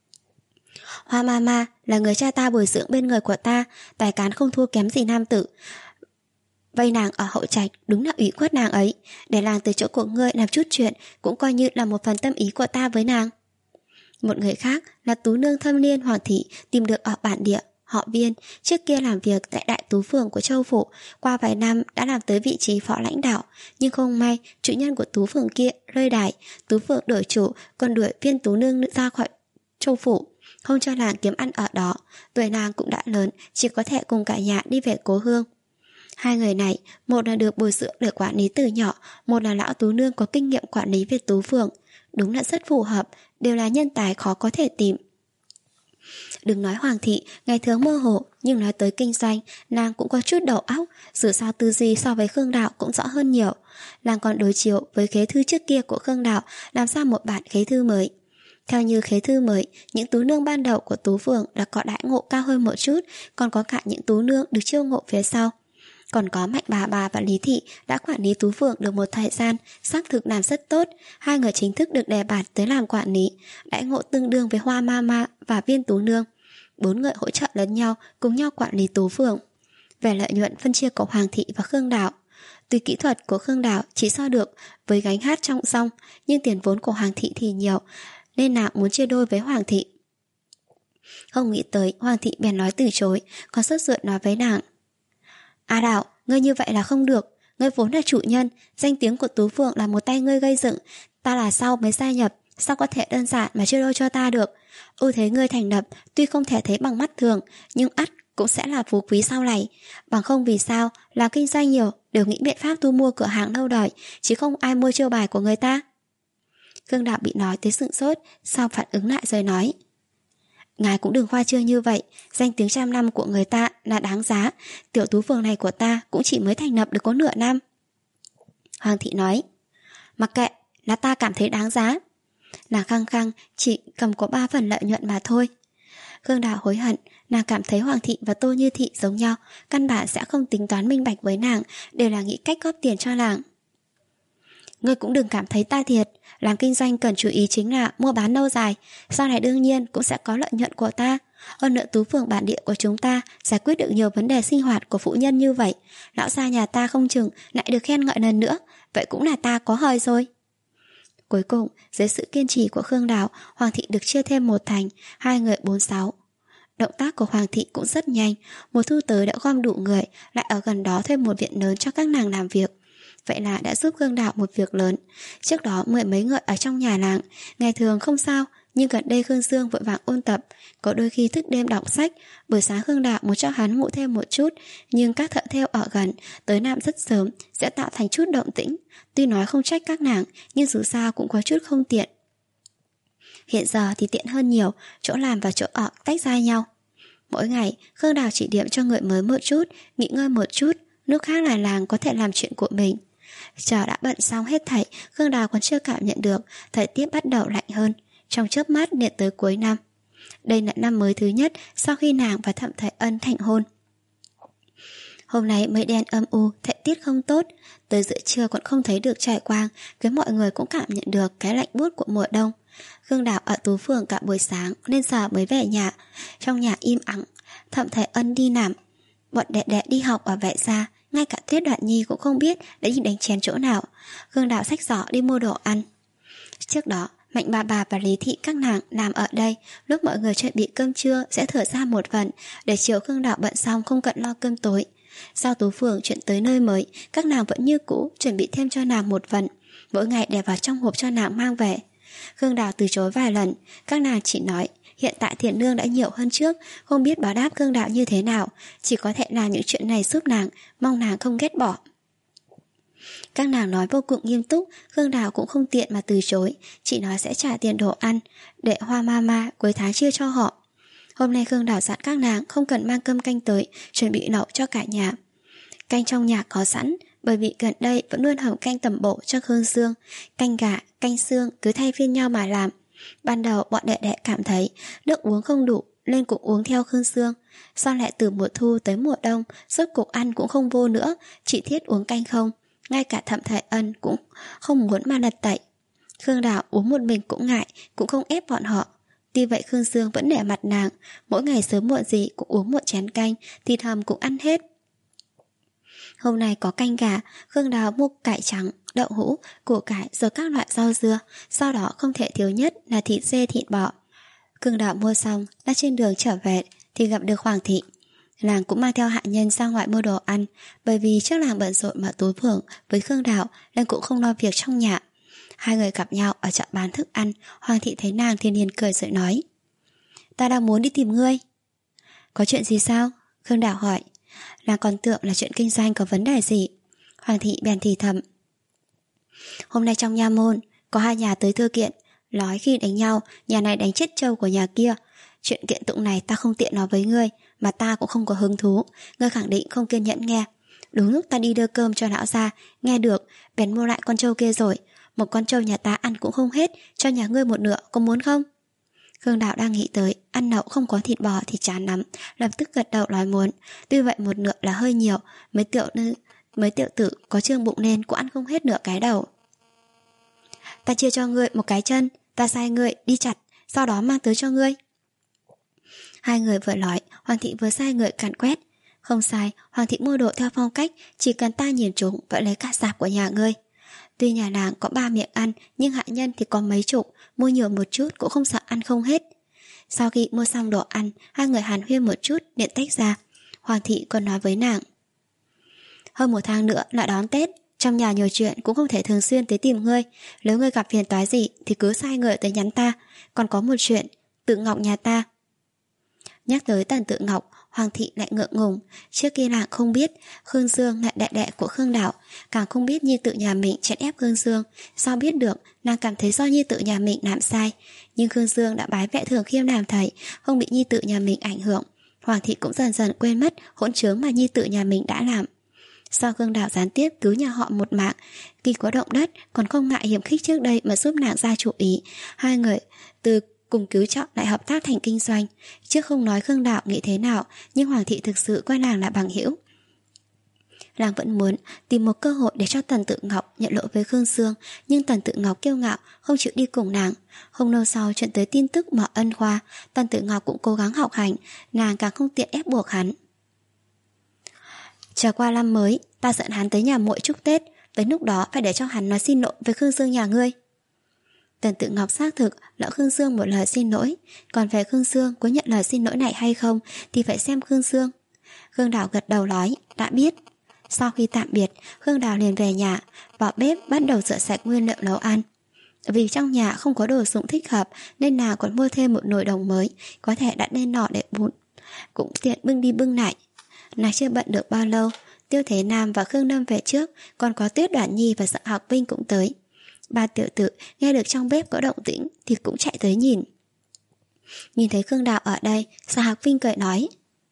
Hoa Mama là người cha ta bồi dưỡng bên người của ta, tài cán không thua kém gì nam tử. Vây nàng ở hậu trạch đúng là ủy khuất nàng ấy, để làng từ chỗ của ngươi làm chút chuyện cũng coi như là một phần tâm ý của ta với nàng. Một người khác là Tú nương thâm liên Hoàng thị tìm được ở bản địa, họ Viên, trước kia làm việc tại Đại Tú Phường của Châu Phủ, qua vài năm đã làm tới vị trí phó lãnh đạo, nhưng không may chủ nhân của Tú Phường kia rơi đài, Tú Phường đổi chủ, còn đuổi Viên Tú nương ra khỏi Châu Phủ, không cho nàng kiếm ăn ở đó. Tuổi nàng cũng đã lớn, chỉ có thể cùng cả nhà đi về cố hương. Hai người này, một là được bồi dưỡng để quản lý từ nhỏ, một là lão Tú nương có kinh nghiệm quản lý về Tú Phường. Đúng là rất phù hợp, đều là nhân tài khó có thể tìm. Đừng nói Hoàng thị ngày thường mơ hồ, nhưng nói tới kinh doanh, nàng cũng có chút đầu óc, dù sao tư duy so với Khương Đào cũng rõ hơn nhiều. Nàng còn đối chiếu với khế thư trước kia của Khương Đào, làm ra một bản khế thư mới. Theo như khế thư mới, những tú nương ban đầu của Tú Phường đã có đãi ngộ cao hơn một chút, còn có cả những tú nương được chiêu ngộ phía sau. Còn có Mạnh bà bà và Lý Thị đã quản lý Tú Phường được một thời gian, xác thực làm rất tốt. Hai người chính thức được đề bạt tới làm quản lý, đãi ngộ tương đương với Hoa Mama và Viên Tú Nương. Bốn người hỗ trợ lẫn nhau, cùng nhau quản lý Tú Phường. Về lợi nhuận phân chia của Hoàng Thị và Khương Đảo, tuy kỹ thuật của Khương Đảo chỉ so được với gánh hát trong song, nhưng tiền vốn của Hoàng Thị thì nhiều, nên nàng muốn chia đôi với Hoàng Thị. Không nghĩ tới Hoàng Thị bèn nói từ chối, còn sốt ruột nói với nàng: "A Đảo, ngươi như vậy là không được. Ngươi vốn là chủ nhân, danh tiếng của Tú Phượng là một tay ngươi gây dựng. Ta là sau mới gia nhập, sao có thể đơn giản mà chia đôi cho ta được? Ưu thế ngươi thành lập tuy không thể thấy bằng mắt thường, nhưng ắt cũng sẽ là phú quý sau này. Bằng không vì sao làm kinh doanh nhiều đều nghĩ biện pháp thu mua cửa hàng lâu đời, chứ không ai mua chiêu bài của người ta." Khương Đảo bị nói tới sửng sốt, sau phản ứng lại rồi nói: "Ngài cũng đừng khoa trương như vậy, danh tiếng trăm năm của người ta là đáng giá. Tiểu Tú Phường này của ta cũng chỉ mới thành lập được có nửa năm." Hoàng Thị nói: "Mặc kệ, là ta cảm thấy đáng giá." Nàng khăng khăng chỉ cầm có ba phần lợi nhuận mà thôi. Khương Đảo hối hận, nàng cảm thấy Hoàng Thị và Tô Như Thị giống nhau, căn bản sẽ không tính toán minh bạch với nàng, đều là nghĩ cách góp tiền cho nàng. "Ngươi cũng đừng cảm thấy ta thiệt, làm kinh doanh cần chú ý chính là mua bán lâu dài, sau này đương nhiên cũng sẽ có lợi nhuận của ta. Hơn nữa Tú Phường bản địa của chúng ta giải quyết được nhiều vấn đề sinh hoạt của phụ nhân như vậy, lão gia nhà ta không chừng lại được khen ngợi lần nữa, vậy cũng là ta có hời rồi." Cuối cùng, dưới sự kiên trì của Khương Đảo, Hoàng Thị được chia thêm một thành, hai người bốn sáu. Động tác của Hoàng Thị cũng rất nhanh, mùa thu tới đã gom đủ người, lại ở gần đó thuê một viện lớn cho các nàng làm việc. Vậy là đã giúp Khương Đảo một việc lớn. Trước đó mười mấy người ở trong nhà nàng, ngày thường không sao, nhưng gần đây Khương Dương vội vàng ôn tập, có đôi khi thức đêm đọc sách. Buổi sáng Khương Đảo muốn cho hắn ngủ thêm một chút, nhưng các thợ thêu ở gần tới làm rất sớm sẽ tạo thành chút động tĩnh. Tuy nói không trách các nàng, nhưng dù sao cũng có chút không tiện. Hiện giờ thì tiện hơn nhiều, chỗ làm và chỗ ở tách ra nhau. Mỗi ngày Khương Đảo chỉ điểm cho người mới một chút, nghỉ ngơi một chút, lúc khác là làng có thể làm chuyện của mình. Chờ đã bận xong hết thảy, Khương Đào còn chưa cảm nhận được thời tiết bắt đầu lạnh hơn, trong chớp mắt liền tới cuối năm. Đây là năm mới thứ nhất sau khi nàng và Thẩm Thời Ân thành hôn. Hôm nay mây đen âm u, thời tiết không tốt, tới giữa trưa còn không thấy được trời quang, khiến mọi người cũng cảm nhận được cái lạnh buốt của mùa đông. Khương Đào ở Tú Phường cả buổi sáng nên giờ mới về nhà. Trong nhà im ắng, Thẩm Thời Ân đi làm, bọn đệ đệ đi học ở Vệ Gia. Ngay cả Tuyết Đoạn Nhi cũng không biết đã đi đánh chén chỗ nào. Khương Đào xách giỏ đi mua đồ ăn. Trước đó Mạnh bà bà và Lý Thị các nàng làm ở đây, lúc mọi người chuẩn bị cơm trưa sẽ thở ra một phần, để chiều Khương Đào bận xong không cần lo cơm tối. Sau Tú Phường chuyển tới nơi mới, các nàng vẫn như cũ chuẩn bị thêm cho nàng một phần, mỗi ngày để vào trong hộp cho nàng mang về. Khương Đào từ chối vài lần, các nàng chỉ nói hiện tại tiền lương đã nhiều hơn trước, không biết báo đáp Khương Đào như thế nào, chỉ có thể làm những chuyện này giúp nàng, mong nàng không ghét bỏ. Các nàng nói vô cùng nghiêm túc, Khương Đào cũng không tiện mà từ chối, chỉ nói sẽ trả tiền đồ ăn, để Hoa Mama cuối tháng chia cho họ. Hôm nay Khương Đào dặn các nàng không cần mang cơm canh tới, chuẩn bị nấu cho cả nhà. Canh trong nhà có sẵn, bởi vì gần đây vẫn luôn hầm canh tẩm bổ cho Khương Dương, canh gà, canh xương cứ thay phiên nhau mà làm. Ban đầu bọn đệ đệ cảm thấy nước uống không đủ nên cũng uống theo Khương Dương, sau lại từ mùa thu tới mùa đông rốt cuộc ăn cũng không vô nữa, chỉ thiết uống canh không. Ngay cả Thẩm Thời Ân cũng không muốn mà lật tẩy. Khương Đào uống một mình cũng ngại, cũng không ép bọn họ. Tuy vậy Khương Dương vẫn nể mặt nàng, mỗi ngày sớm muộn gì cũng uống một chén canh, thịt hầm cũng ăn hết. Hôm nay có canh gà, Khương Đào mua cải trắng, đậu hũ, củ cải rồi các loại rau dưa, sau đó không thể thiếu nhất là thịt dê thịt bò. Khương Đào mua xong, đã trên đường trở về thì gặp được Hoàng Thị. Nàng cũng mang theo hạ nhân ra ngoài mua đồ ăn, bởi vì trước làng bận rộn mà Tú Phường với Khương Đào nên cũng không lo việc trong nhà. Hai người gặp nhau ở chợ bán thức ăn, Hoàng Thị thấy nàng thì liền cười rồi nói: "Ta đang muốn đi tìm ngươi." "Có chuyện gì sao?" Khương Đào hỏi. Nàng còn tưởng là chuyện kinh doanh có vấn đề gì. Hoàng Thị bèn thì thầm: "Hôm nay trong nha môn có hai nhà tới thư kiện, nói khi đánh nhau nhà này đánh chết trâu của nhà kia. Chuyện kiện tụng này ta không tiện nói với ngươi, mà ta cũng không có hứng thú, ngươi khẳng định không kiên nhẫn nghe. Đúng lúc ta đi đưa cơm cho lão gia, nghe được bèn mua lại con trâu kia rồi. Một con trâu nhà ta ăn cũng không hết, cho nhà ngươi một nửa, có muốn không?" Khương Đạo đang nghĩ tới ăn đậu không có thịt bò thì chán lắm, lập tức gật đầu nói muốn. Tuy vậy một nửa là hơi nhiều, mấy tiểu nữ mấy tiểu tử có trương bụng lên cũng ăn không hết nửa cái đầu. Ta chia cho ngươi một cái chân, ta sai ngươi đi chặt, sau đó mang tới cho ngươi. Hai người vừa nói, Hoàng thị vừa sai người càn quét. Không sai, Hoàng thị mua đồ theo phong cách, chỉ cần ta nhìn chúng vậy lấy cả sạp của nhà ngươi. Tuy nhà nàng có ba miệng ăn, nhưng hạ nhân thì có mấy chục, mua nhiều một chút cũng không sợ ăn không hết. Sau khi mua xong đồ ăn, hai người hàn huyên một chút điện tách ra. Hoàng thị còn nói với nàng: hơn một tháng nữa là đón Tết, trong nhà nhiều chuyện cũng không thể thường xuyên tới tìm ngươi. Nếu ngươi gặp phiền toái gì thì cứ sai người tới nhắn ta. Còn có một chuyện, Tự Ngọc nhà ta. Nhắc tới Tần Tự Ngọc, Hoàng thị lại ngượng ngùng. Trước kia nàng không biết Khương Dương là đệ đệ của Khương Đạo, càng không biết nhi tự nhà mình chèn ép Khương Dương. Sao biết được, nàng cảm thấy do nhi tự nhà mình làm sai. Nhưng Khương Dương đã bái Vệ Thường Khiêm làm thầy, không bị nhi tự nhà mình ảnh hưởng. Hoàng thị cũng dần dần quên mất hỗn trướng mà nhi tự nhà mình đã làm. Sau Khương Đạo gián tiếp cứu nhà họ một mạng, vì có động đất còn không ngại hiểm khích trước đây mà giúp nàng ra chủ ý. Hai người từ cùng cứu trợ lại hợp tác thành kinh doanh. Trước không nói Khương Đạo nghĩ thế nào, nhưng Hoàng thị thực sự coi nàng là bằng hữu. Nàng vẫn muốn tìm một cơ hội để cho Tần Tự Ngọc nhận lỗi với Khương Dương, nhưng Tần Tự Ngọc kiêu ngạo không chịu đi cùng nàng. Không lâu sau chuyện tới tin tức mở ân khoa, Tần Tự Ngọc cũng cố gắng học hành, nàng càng không tiện ép buộc hắn. Chờ qua năm mới, ta dẫn hắn tới nhà muội chúc Tết, tới lúc đó phải để cho hắn nói xin lỗi với Khương Dương nhà ngươi. Tần Tự Ngọc xác thực lỡ Khương Dương một lời xin lỗi, còn về Khương Dương có nhận lời xin lỗi này hay không thì phải xem Khương Dương. Khương Đào gật đầu nói đã biết. Sau khi tạm biệt, Khương Đào liền về nhà, vào bếp bắt đầu rửa sạch nguyên liệu nấu ăn. Vì trong nhà không có đồ dụng thích hợp nên nàng còn mua thêm một nồi đồng mới, có thể đặt lên nọ để bún, cũng tiện bưng đi bưng lại. Nàng chưa bận được bao lâu, Tiêu Thế Nam và Khương Lâm về trước, còn có Tuyết Đoản Nhi và Sở Học Vinh cũng tới. Ba tiểu tử nghe được trong bếp có động tĩnh thì cũng chạy tới nhìn. Nhìn thấy Khương Đào ở đây, Sở Học Vinh cười nói: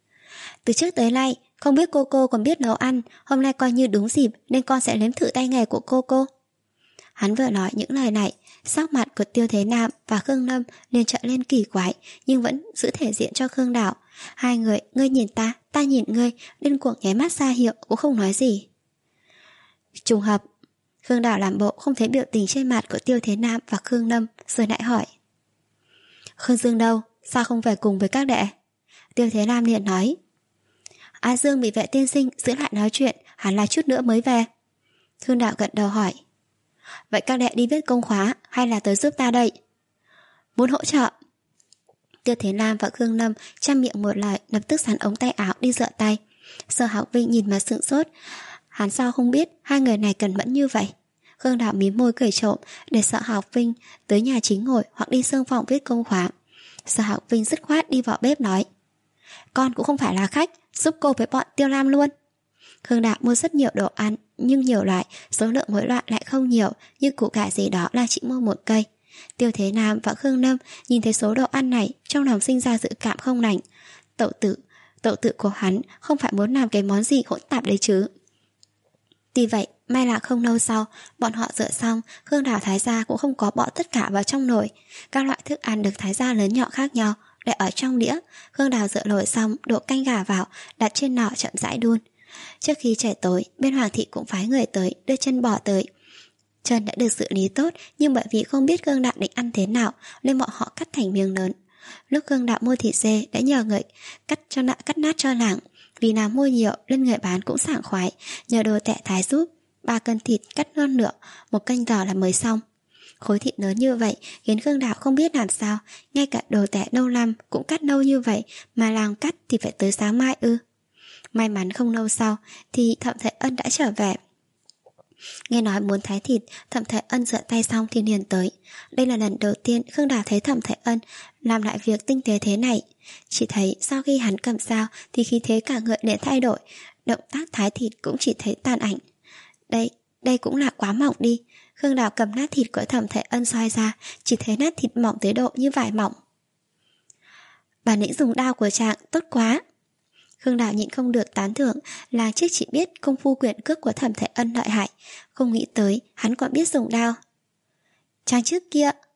từ trước tới nay không biết cô cô còn biết nấu ăn, hôm nay coi như đúng dịp nên con sẽ nếm thử tay nghề của cô cô. Hắn vừa nói những lời này, sắc mặt của Tiêu Thế Nam và Khương Lâm liền trở lên kỳ quái, nhưng vẫn giữ thể diện cho Khương Đào. Hai người, ngươi nhìn ta, ta nhìn ngươi, điên cuồng nháy mắt ra hiệu cũng không nói gì. Trùng hợp, Khương Đào làm bộ không thấy biểu tình trên mặt của Tiêu Thế Nam và Khương Lâm, rồi lại hỏi: Khương Dương đâu, sao không về cùng với các đệ? Tiêu Thế Nam liền nói: A Dương bị Vệ tiên sinh giữ lại nói chuyện, hẳn là chút nữa mới về. Khương Đào gật đầu hỏi: vậy các đệ đi viết công khóa hay là tới giúp ta đây? Muốn hỗ trợ. Tiêu Thế Nam và Khương Lâm chăm miệng một lời, lập tức sắn ống tay áo đi rửa tay. Sở Học Vinh nhìn mà sững sốt, hắn sao không biết hai người này cẩn mẫn như vậy. Khương Đào mím môi cười trộm để Sở Học Vinh tới nhà chính ngồi hoặc đi xương phòng viết công khóa. Sở Học Vinh dứt khoát đi vào bếp nói: con cũng không phải là khách, giúp cô với bọn Tiêu Lam luôn. Khương Đào mua rất nhiều đồ ăn, nhưng nhiều loại, số lượng mỗi loại lại không nhiều, như củ cải gì đó là chỉ mua một cây. Tiêu Thế Nam và Khương Lâm nhìn thấy số đồ ăn này, trong lòng sinh ra dự cảm không lành. Tậu tự, tậu tự của hắn không phải muốn làm cái món gì hỗn tạp đấy chứ. Tuy vậy, may là không lâu sau, bọn họ rửa xong, Khương Đào thái gia cũng không có bỏ tất cả vào trong nồi. Các loại thức ăn được thái gia lớn nhỏ khác nhau, để ở trong đĩa. Khương Đào rửa nồi xong, đổ canh gà vào, đặt trên nỏ chậm rãi đun. Trước khi trời tối, bên Hoàng thị cũng phái người tới, đưa chân bò tới. Chân đã được xử lý tốt, nhưng bởi vì không biết Khương Đạo định ăn thế nào, nên bọn họ cắt thành miếng lớn. Lúc Khương Đạo mua thịt dê đã nhờ người cắt cho nạ cắt nát cho nàng. Vì nàng mua nhiều nên người bán cũng sảng khoái, nhờ đồ tệ thái giúp. Ba cân thịt cắt non nửa, một canh giò là mới xong. Khối thịt lớn như vậy khiến Khương Đạo không biết làm sao, ngay cả đồ tệ nâu lăm cũng cắt nâu như vậy, mà nàng cắt thì phải tới sáng mai ư. May mắn không lâu sau thì Thẩm Thệ Ân đã trở về. Nghe nói muốn thái thịt, Thẩm Thệ Ân rửa tay xong thì liền tới. Đây là lần đầu tiên Khương Đào thấy Thẩm Thệ Ân làm lại việc tinh tế thế này. Chỉ thấy sau khi hắn cầm dao thì khí thế cả người liền thay đổi, động tác thái thịt cũng chỉ thấy tàn ảnh. Đây, đây cũng là quá mỏng đi. Khương Đào cầm nát thịt của Thẩm Thệ Ân xoay ra, chỉ thấy nát thịt mỏng tới độ như vải mỏng. Bản lĩnh dùng đao của chàng tốt quá. Khương Đào nhịn không được tán thưởng, là trước chỉ biết công phu quyền cước của Thẩm Thệ Ân lợi hại, không nghĩ tới hắn còn biết dùng đao. Chàng trước kia,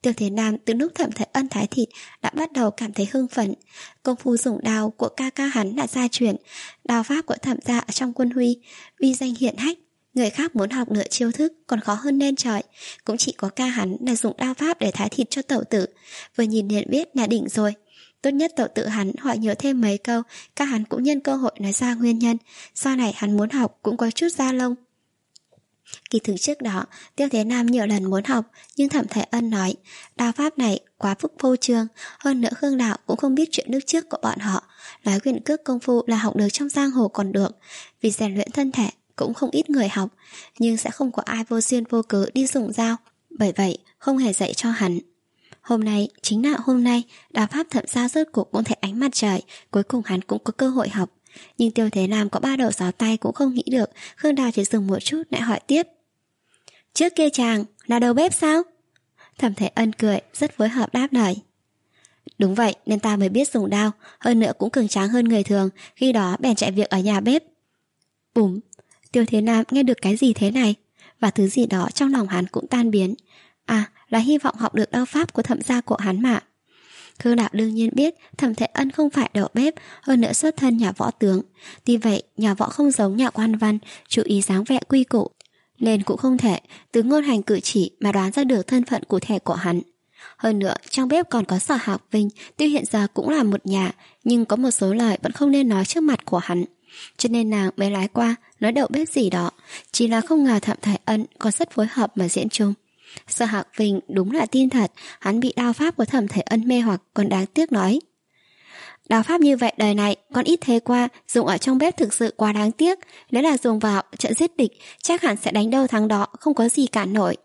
Tiêu Thế Nam từ lúc Thẩm Thái Ân thái thịt đã bắt đầu cảm thấy hưng phấn. Công phu dùng đao của ca ca hắn đã gia truyền, đao pháp của Thẩm gia ở trong quân Huy uy danh hiển hách. Người khác muốn học nửa chiêu thức còn khó hơn nên trời. Cũng chỉ có ca hắn là dùng đao pháp để thái thịt cho tẩu tử. Vừa nhìn liền biết là đỉnh rồi. Tốt nhất tẩu tử hắn hỏi nhiều thêm mấy câu, ca hắn cũng nhân cơ hội nói ra nguyên nhân. Sau này hắn muốn học cũng có chút da lông. Kỳ thực trước đó, Tiêu Thế Nam nhiều lần muốn học, nhưng Thẩm Thái Ân nói, đao pháp này quá phức phô trương, hơn nữa Khương Đạo cũng không biết chuyện nước trước của bọn họ. Nói quyền cước công phu là học được trong giang hồ còn được, vì rèn luyện thân thể cũng không ít người học, nhưng sẽ không có ai vô duyên vô cớ đi dùng dao, bởi vậy không hề dạy cho hắn. Hôm nay, chính là hôm nay, đao pháp Thẩm gia rốt cuộc cũng thấy ánh mặt trời, cuối cùng hắn cũng có cơ hội học. Nhưng Tiêu Thế Nam có ba đầu sáu tay cũng không nghĩ được, Khương Đào chỉ dừng một chút lại hỏi tiếp. Trước kia chàng là đầu bếp sao? Thẩm Thế Ân cười, rất phối hợp đáp lời. Đúng vậy, nên ta mới biết dùng đao, hơn nữa cũng cường tráng hơn người thường, khi đó bèn chạy việc ở nhà bếp. Bùm, Tiêu Thế Nam nghe được cái gì thế này? Và thứ gì đó trong lòng hắn cũng tan biến. À, là hy vọng học được đao pháp của Thẩm gia của hắn mà. Khương Đạo đương nhiên biết Thẩm Thế Ân không phải đầu bếp, hơn nữa xuất thân nhà võ tướng. Tuy vậy, nhà võ không giống nhà quan văn, chú ý dáng vẻ quy củ, nên cũng không thể từ ngôn hành cử chỉ mà đoán ra được thân phận cụ thể của hắn. Hơn nữa, trong bếp còn có Sở Hạc Vinh, tuy hiện giờ cũng là một nhà, nhưng có một số lời vẫn không nên nói trước mặt của hắn. Cho nên nàng mới lái qua, nói đầu bếp gì đó, chỉ là không ngờ Thẩm Thế Ân còn rất phối hợp mà diễn chung. Sở Hạc Vinh đúng là tin thật, hắn bị đao pháp của Thẩm Thế Ân mê hoặc, còn đáng tiếc nói. Đao pháp như vậy đời này còn ít thế qua, dùng ở trong bếp thực sự quá đáng tiếc. Nếu là dùng vào trận giết địch, chắc hẳn sẽ đánh đâu thắng đó, không có gì cản nổi.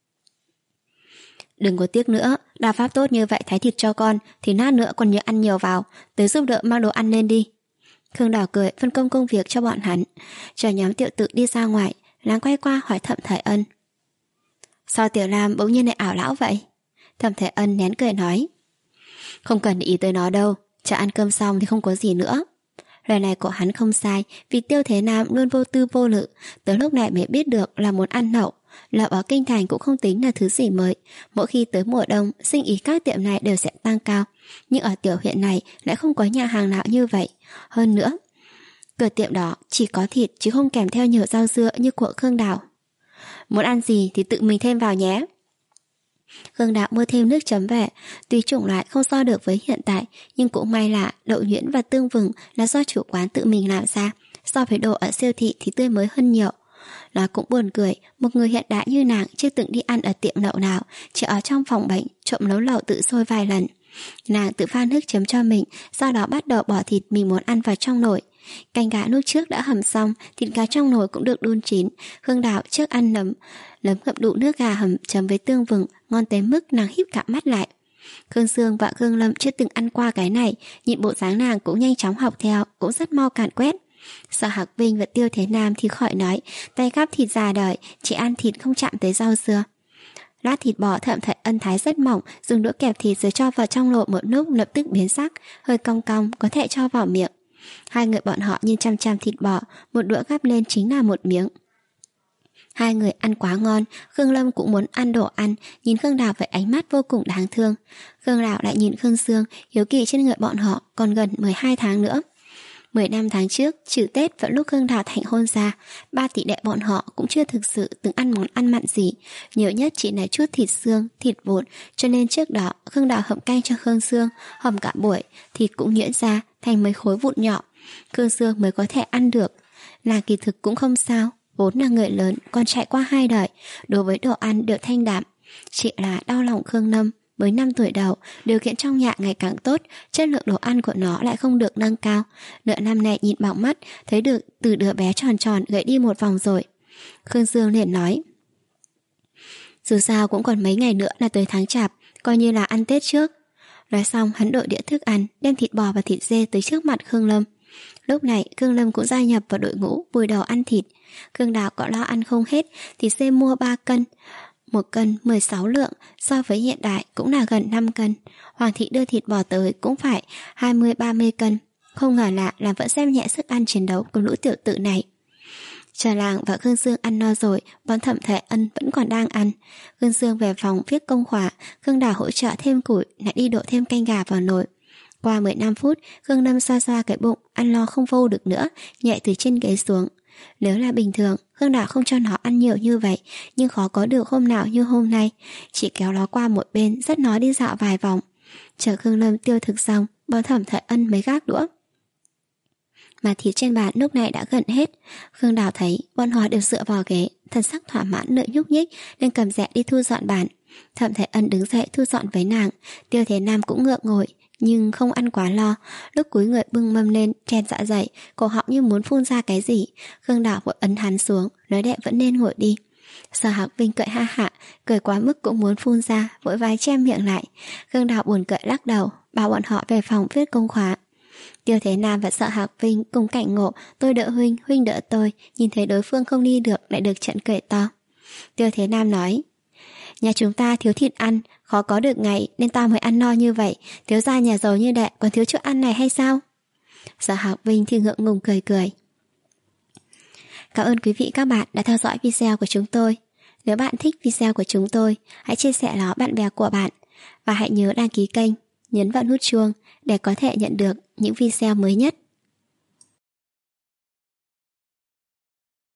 Đừng có tiếc nữa, đao pháp tốt như vậy thái thịt cho con, thì nát nữa còn nhớ ăn nhiều vào, tới giúp đỡ mang đồ ăn lên đi. Khương Đào cười phân công công việc cho bọn hắn, chờ nhóm Tiểu Tự đi ra ngoài, láng quay qua hỏi Thẩm Thế Ân. Sao Tiểu Lam bỗng nhiên lại ảo lão vậy? Thẩm Thế Ân nén cười nói. Không cần để ý tới nó đâu, chờ ăn cơm xong thì không có gì nữa. Lời này của hắn không sai, vì Tiêu Thế Nam luôn vô tư vô lự, tới lúc này mới biết được là muốn ăn lẩu. Lẩu ở kinh thành cũng không tính là thứ gì mới, mỗi khi tới mùa đông, sinh ý các tiệm này đều sẽ tăng cao. Nhưng ở tiểu huyện này lại không có nhà hàng nào như vậy. Hơn nữa, cửa tiệm đó chỉ có thịt chứ không kèm theo nhiều rau dưa như của Khương Đào. Muốn ăn gì thì tự mình thêm vào nhé. Khương Đạo mua thêm nước chấm về, tuy chủng loại không so được với hiện tại, nhưng cũng may là đậu nhuyễn và tương vừng là do chủ quán tự mình làm ra, so với đồ ở siêu thị thì tươi mới hơn nhiều. Nó cũng buồn cười, một người hiện đại như nàng chưa từng đi ăn ở tiệm lẩu nào, chỉ ở trong phòng bệnh trộm nấu lẩu tự sôi vài lần. Nàng tự pha nước chấm cho mình, sau đó bắt đầu bỏ thịt mình muốn ăn vào trong nồi. Canh gà lúc trước đã hầm xong, thịt gà trong nồi cũng được đun chín. Khương Đạo trước ăn nấm nấm ngậm đủ nước gà hầm chấm với tương vừng, ngon tới mức nàng híp cả mắt lại. Khương Sương và Khương Lâm chưa từng ăn qua cái này, nhìn bộ dáng nàng cũng nhanh chóng học theo, cũng rất mau càn quét. Sở Hạc Vinh và Tiêu Thế Nam thì khỏi nói, tay gắp thịt già đời, chỉ ăn thịt không chạm tới rau dưa. Lát thịt bò Thẩm Thế Ân thái rất mỏng, dùng đũa kẹp thịt rồi cho vào trong nồi một lúc lập tức biến sắc, hơi cong cong, có thể cho vào miệng. Hai người bọn họ nhìn chăm chăm thịt bò, một đũa gắp lên chính là một miếng. Hai người ăn quá ngon, Khương Lâm cũng muốn ăn đồ ăn, nhìn Khương Đào với ánh mắt vô cùng đáng thương. Khương Đào lại nhìn Khương Sương, hiếu kỳ trên người bọn họ còn gần mười hai tháng nữa. mười năm tháng trước, trừ Tết và lúc Khương Đào thành hôn ra, ba tỷ đệ bọn họ cũng chưa thực sự từng ăn món ăn mặn gì, nhiều nhất chỉ là chút thịt xương, thịt vụn, cho nên trước đó Khương Đào hầm canh cho Khương Sương, hầm cả buổi, thịt cũng nhuyễn ra thành mấy khối vụn nhỏ, Khương Sương mới có thể ăn được. Là kỳ thực cũng không sao, vốn là người lớn, còn trải qua hai đời, đối với đồ ăn đều thanh đạm, chỉ là đau lòng Khương Lâm. Mới năm tuổi đầu, điều kiện trong nhà ngày càng tốt, chất lượng đồ ăn của nó lại không được nâng cao. Nửa năm này nhìn bằng mắt, thấy được từ đứa bé tròn tròn gãy đi một vòng rồi. Khương Dương liền nói, dù sao cũng còn mấy ngày nữa là tới tháng chạp, coi như là ăn Tết trước. Nói xong hắn đội đĩa thức ăn, đem thịt bò và thịt dê tới trước mặt Khương Lâm. Lúc này Khương Lâm cũng gia nhập vào đội ngũ vùi đầu ăn thịt. Khương Đào có lo ăn không hết, thịt dê mua ba cân. Một cân mười sáu lượng, so với hiện đại cũng là gần năm cân. Hoàng thị đưa thịt bò tới cũng phải hai mươi ba mươi cân. Không ngờ lạ là vẫn xem nhẹ sức ăn chiến đấu của lũ tiểu tự này. Trà Làng và Khương Dương ăn no rồi, bọn Thẩm Thể Ân vẫn còn đang ăn. Khương Dương về phòng viết công khóa, Khương Đào hỗ trợ thêm củi, lại đi đổ thêm canh gà vào nồi. Qua mười lăm phút, Khương Lâm xoa xoa cái bụng, ăn lo không vô được nữa, nhẹ từ trên ghế xuống. Nếu là bình thường, Khương Đào không cho nó ăn nhiều như vậy, nhưng khó có được hôm nào như hôm nay. Chỉ kéo nó qua một bên, dắt nó đi dạo vài vòng. Chờ Khương Lâm tiêu thực xong, bọn Thẩm Thể Ân mới gác đũa. Mà thịt trên bàn lúc này đã gần hết. Khương Đào thấy bọn họ đều dựa vào ghế, thần sắc thỏa mãn lưỡi nhúc nhích, nên cầm dẹ đi thu dọn bàn. Thẩm Thể Ân đứng dậy thu dọn với nàng. Tiêu Thế Nam cũng ngượng ngồi, nhưng không ăn quá lo. Lúc cúi người bưng mâm lên, chen dạ dày, cổ họng như muốn phun ra cái gì. Khương Đào vội ấn hắn xuống, nói đệ vẫn nên ngồi đi. Sở Hạc Vinh cười ha hả, cười quá mức cũng muốn phun ra, vội vái che miệng lại. Khương Đào buồn cười lắc đầu, bảo bọn họ về phòng viết công khóa. Tiêu Thế Nam và Sở Hạc Vinh cùng cảnh ngộ, tôi đỡ huynh, huynh đỡ tôi, nhìn thấy đối phương không đi được lại được trận cười to. Tiêu Thế Nam nói, nhà chúng ta thiếu thịt ăn, khó có được ngày nên ta mới ăn no như vậy, thiếu gia nhà giàu như đệ còn thiếu chỗ ăn này hay sao? Sở Hạc Vinh thì ngượng ngùng cười cười. Cảm ơn quý vị các bạn đã theo dõi video của chúng tôi. Nếu bạn thích video của chúng tôi, hãy chia sẻ nó bạn bè của bạn và hãy nhớ đăng ký kênh, nhấn vào nút chuông để có thể nhận được những video mới nhất.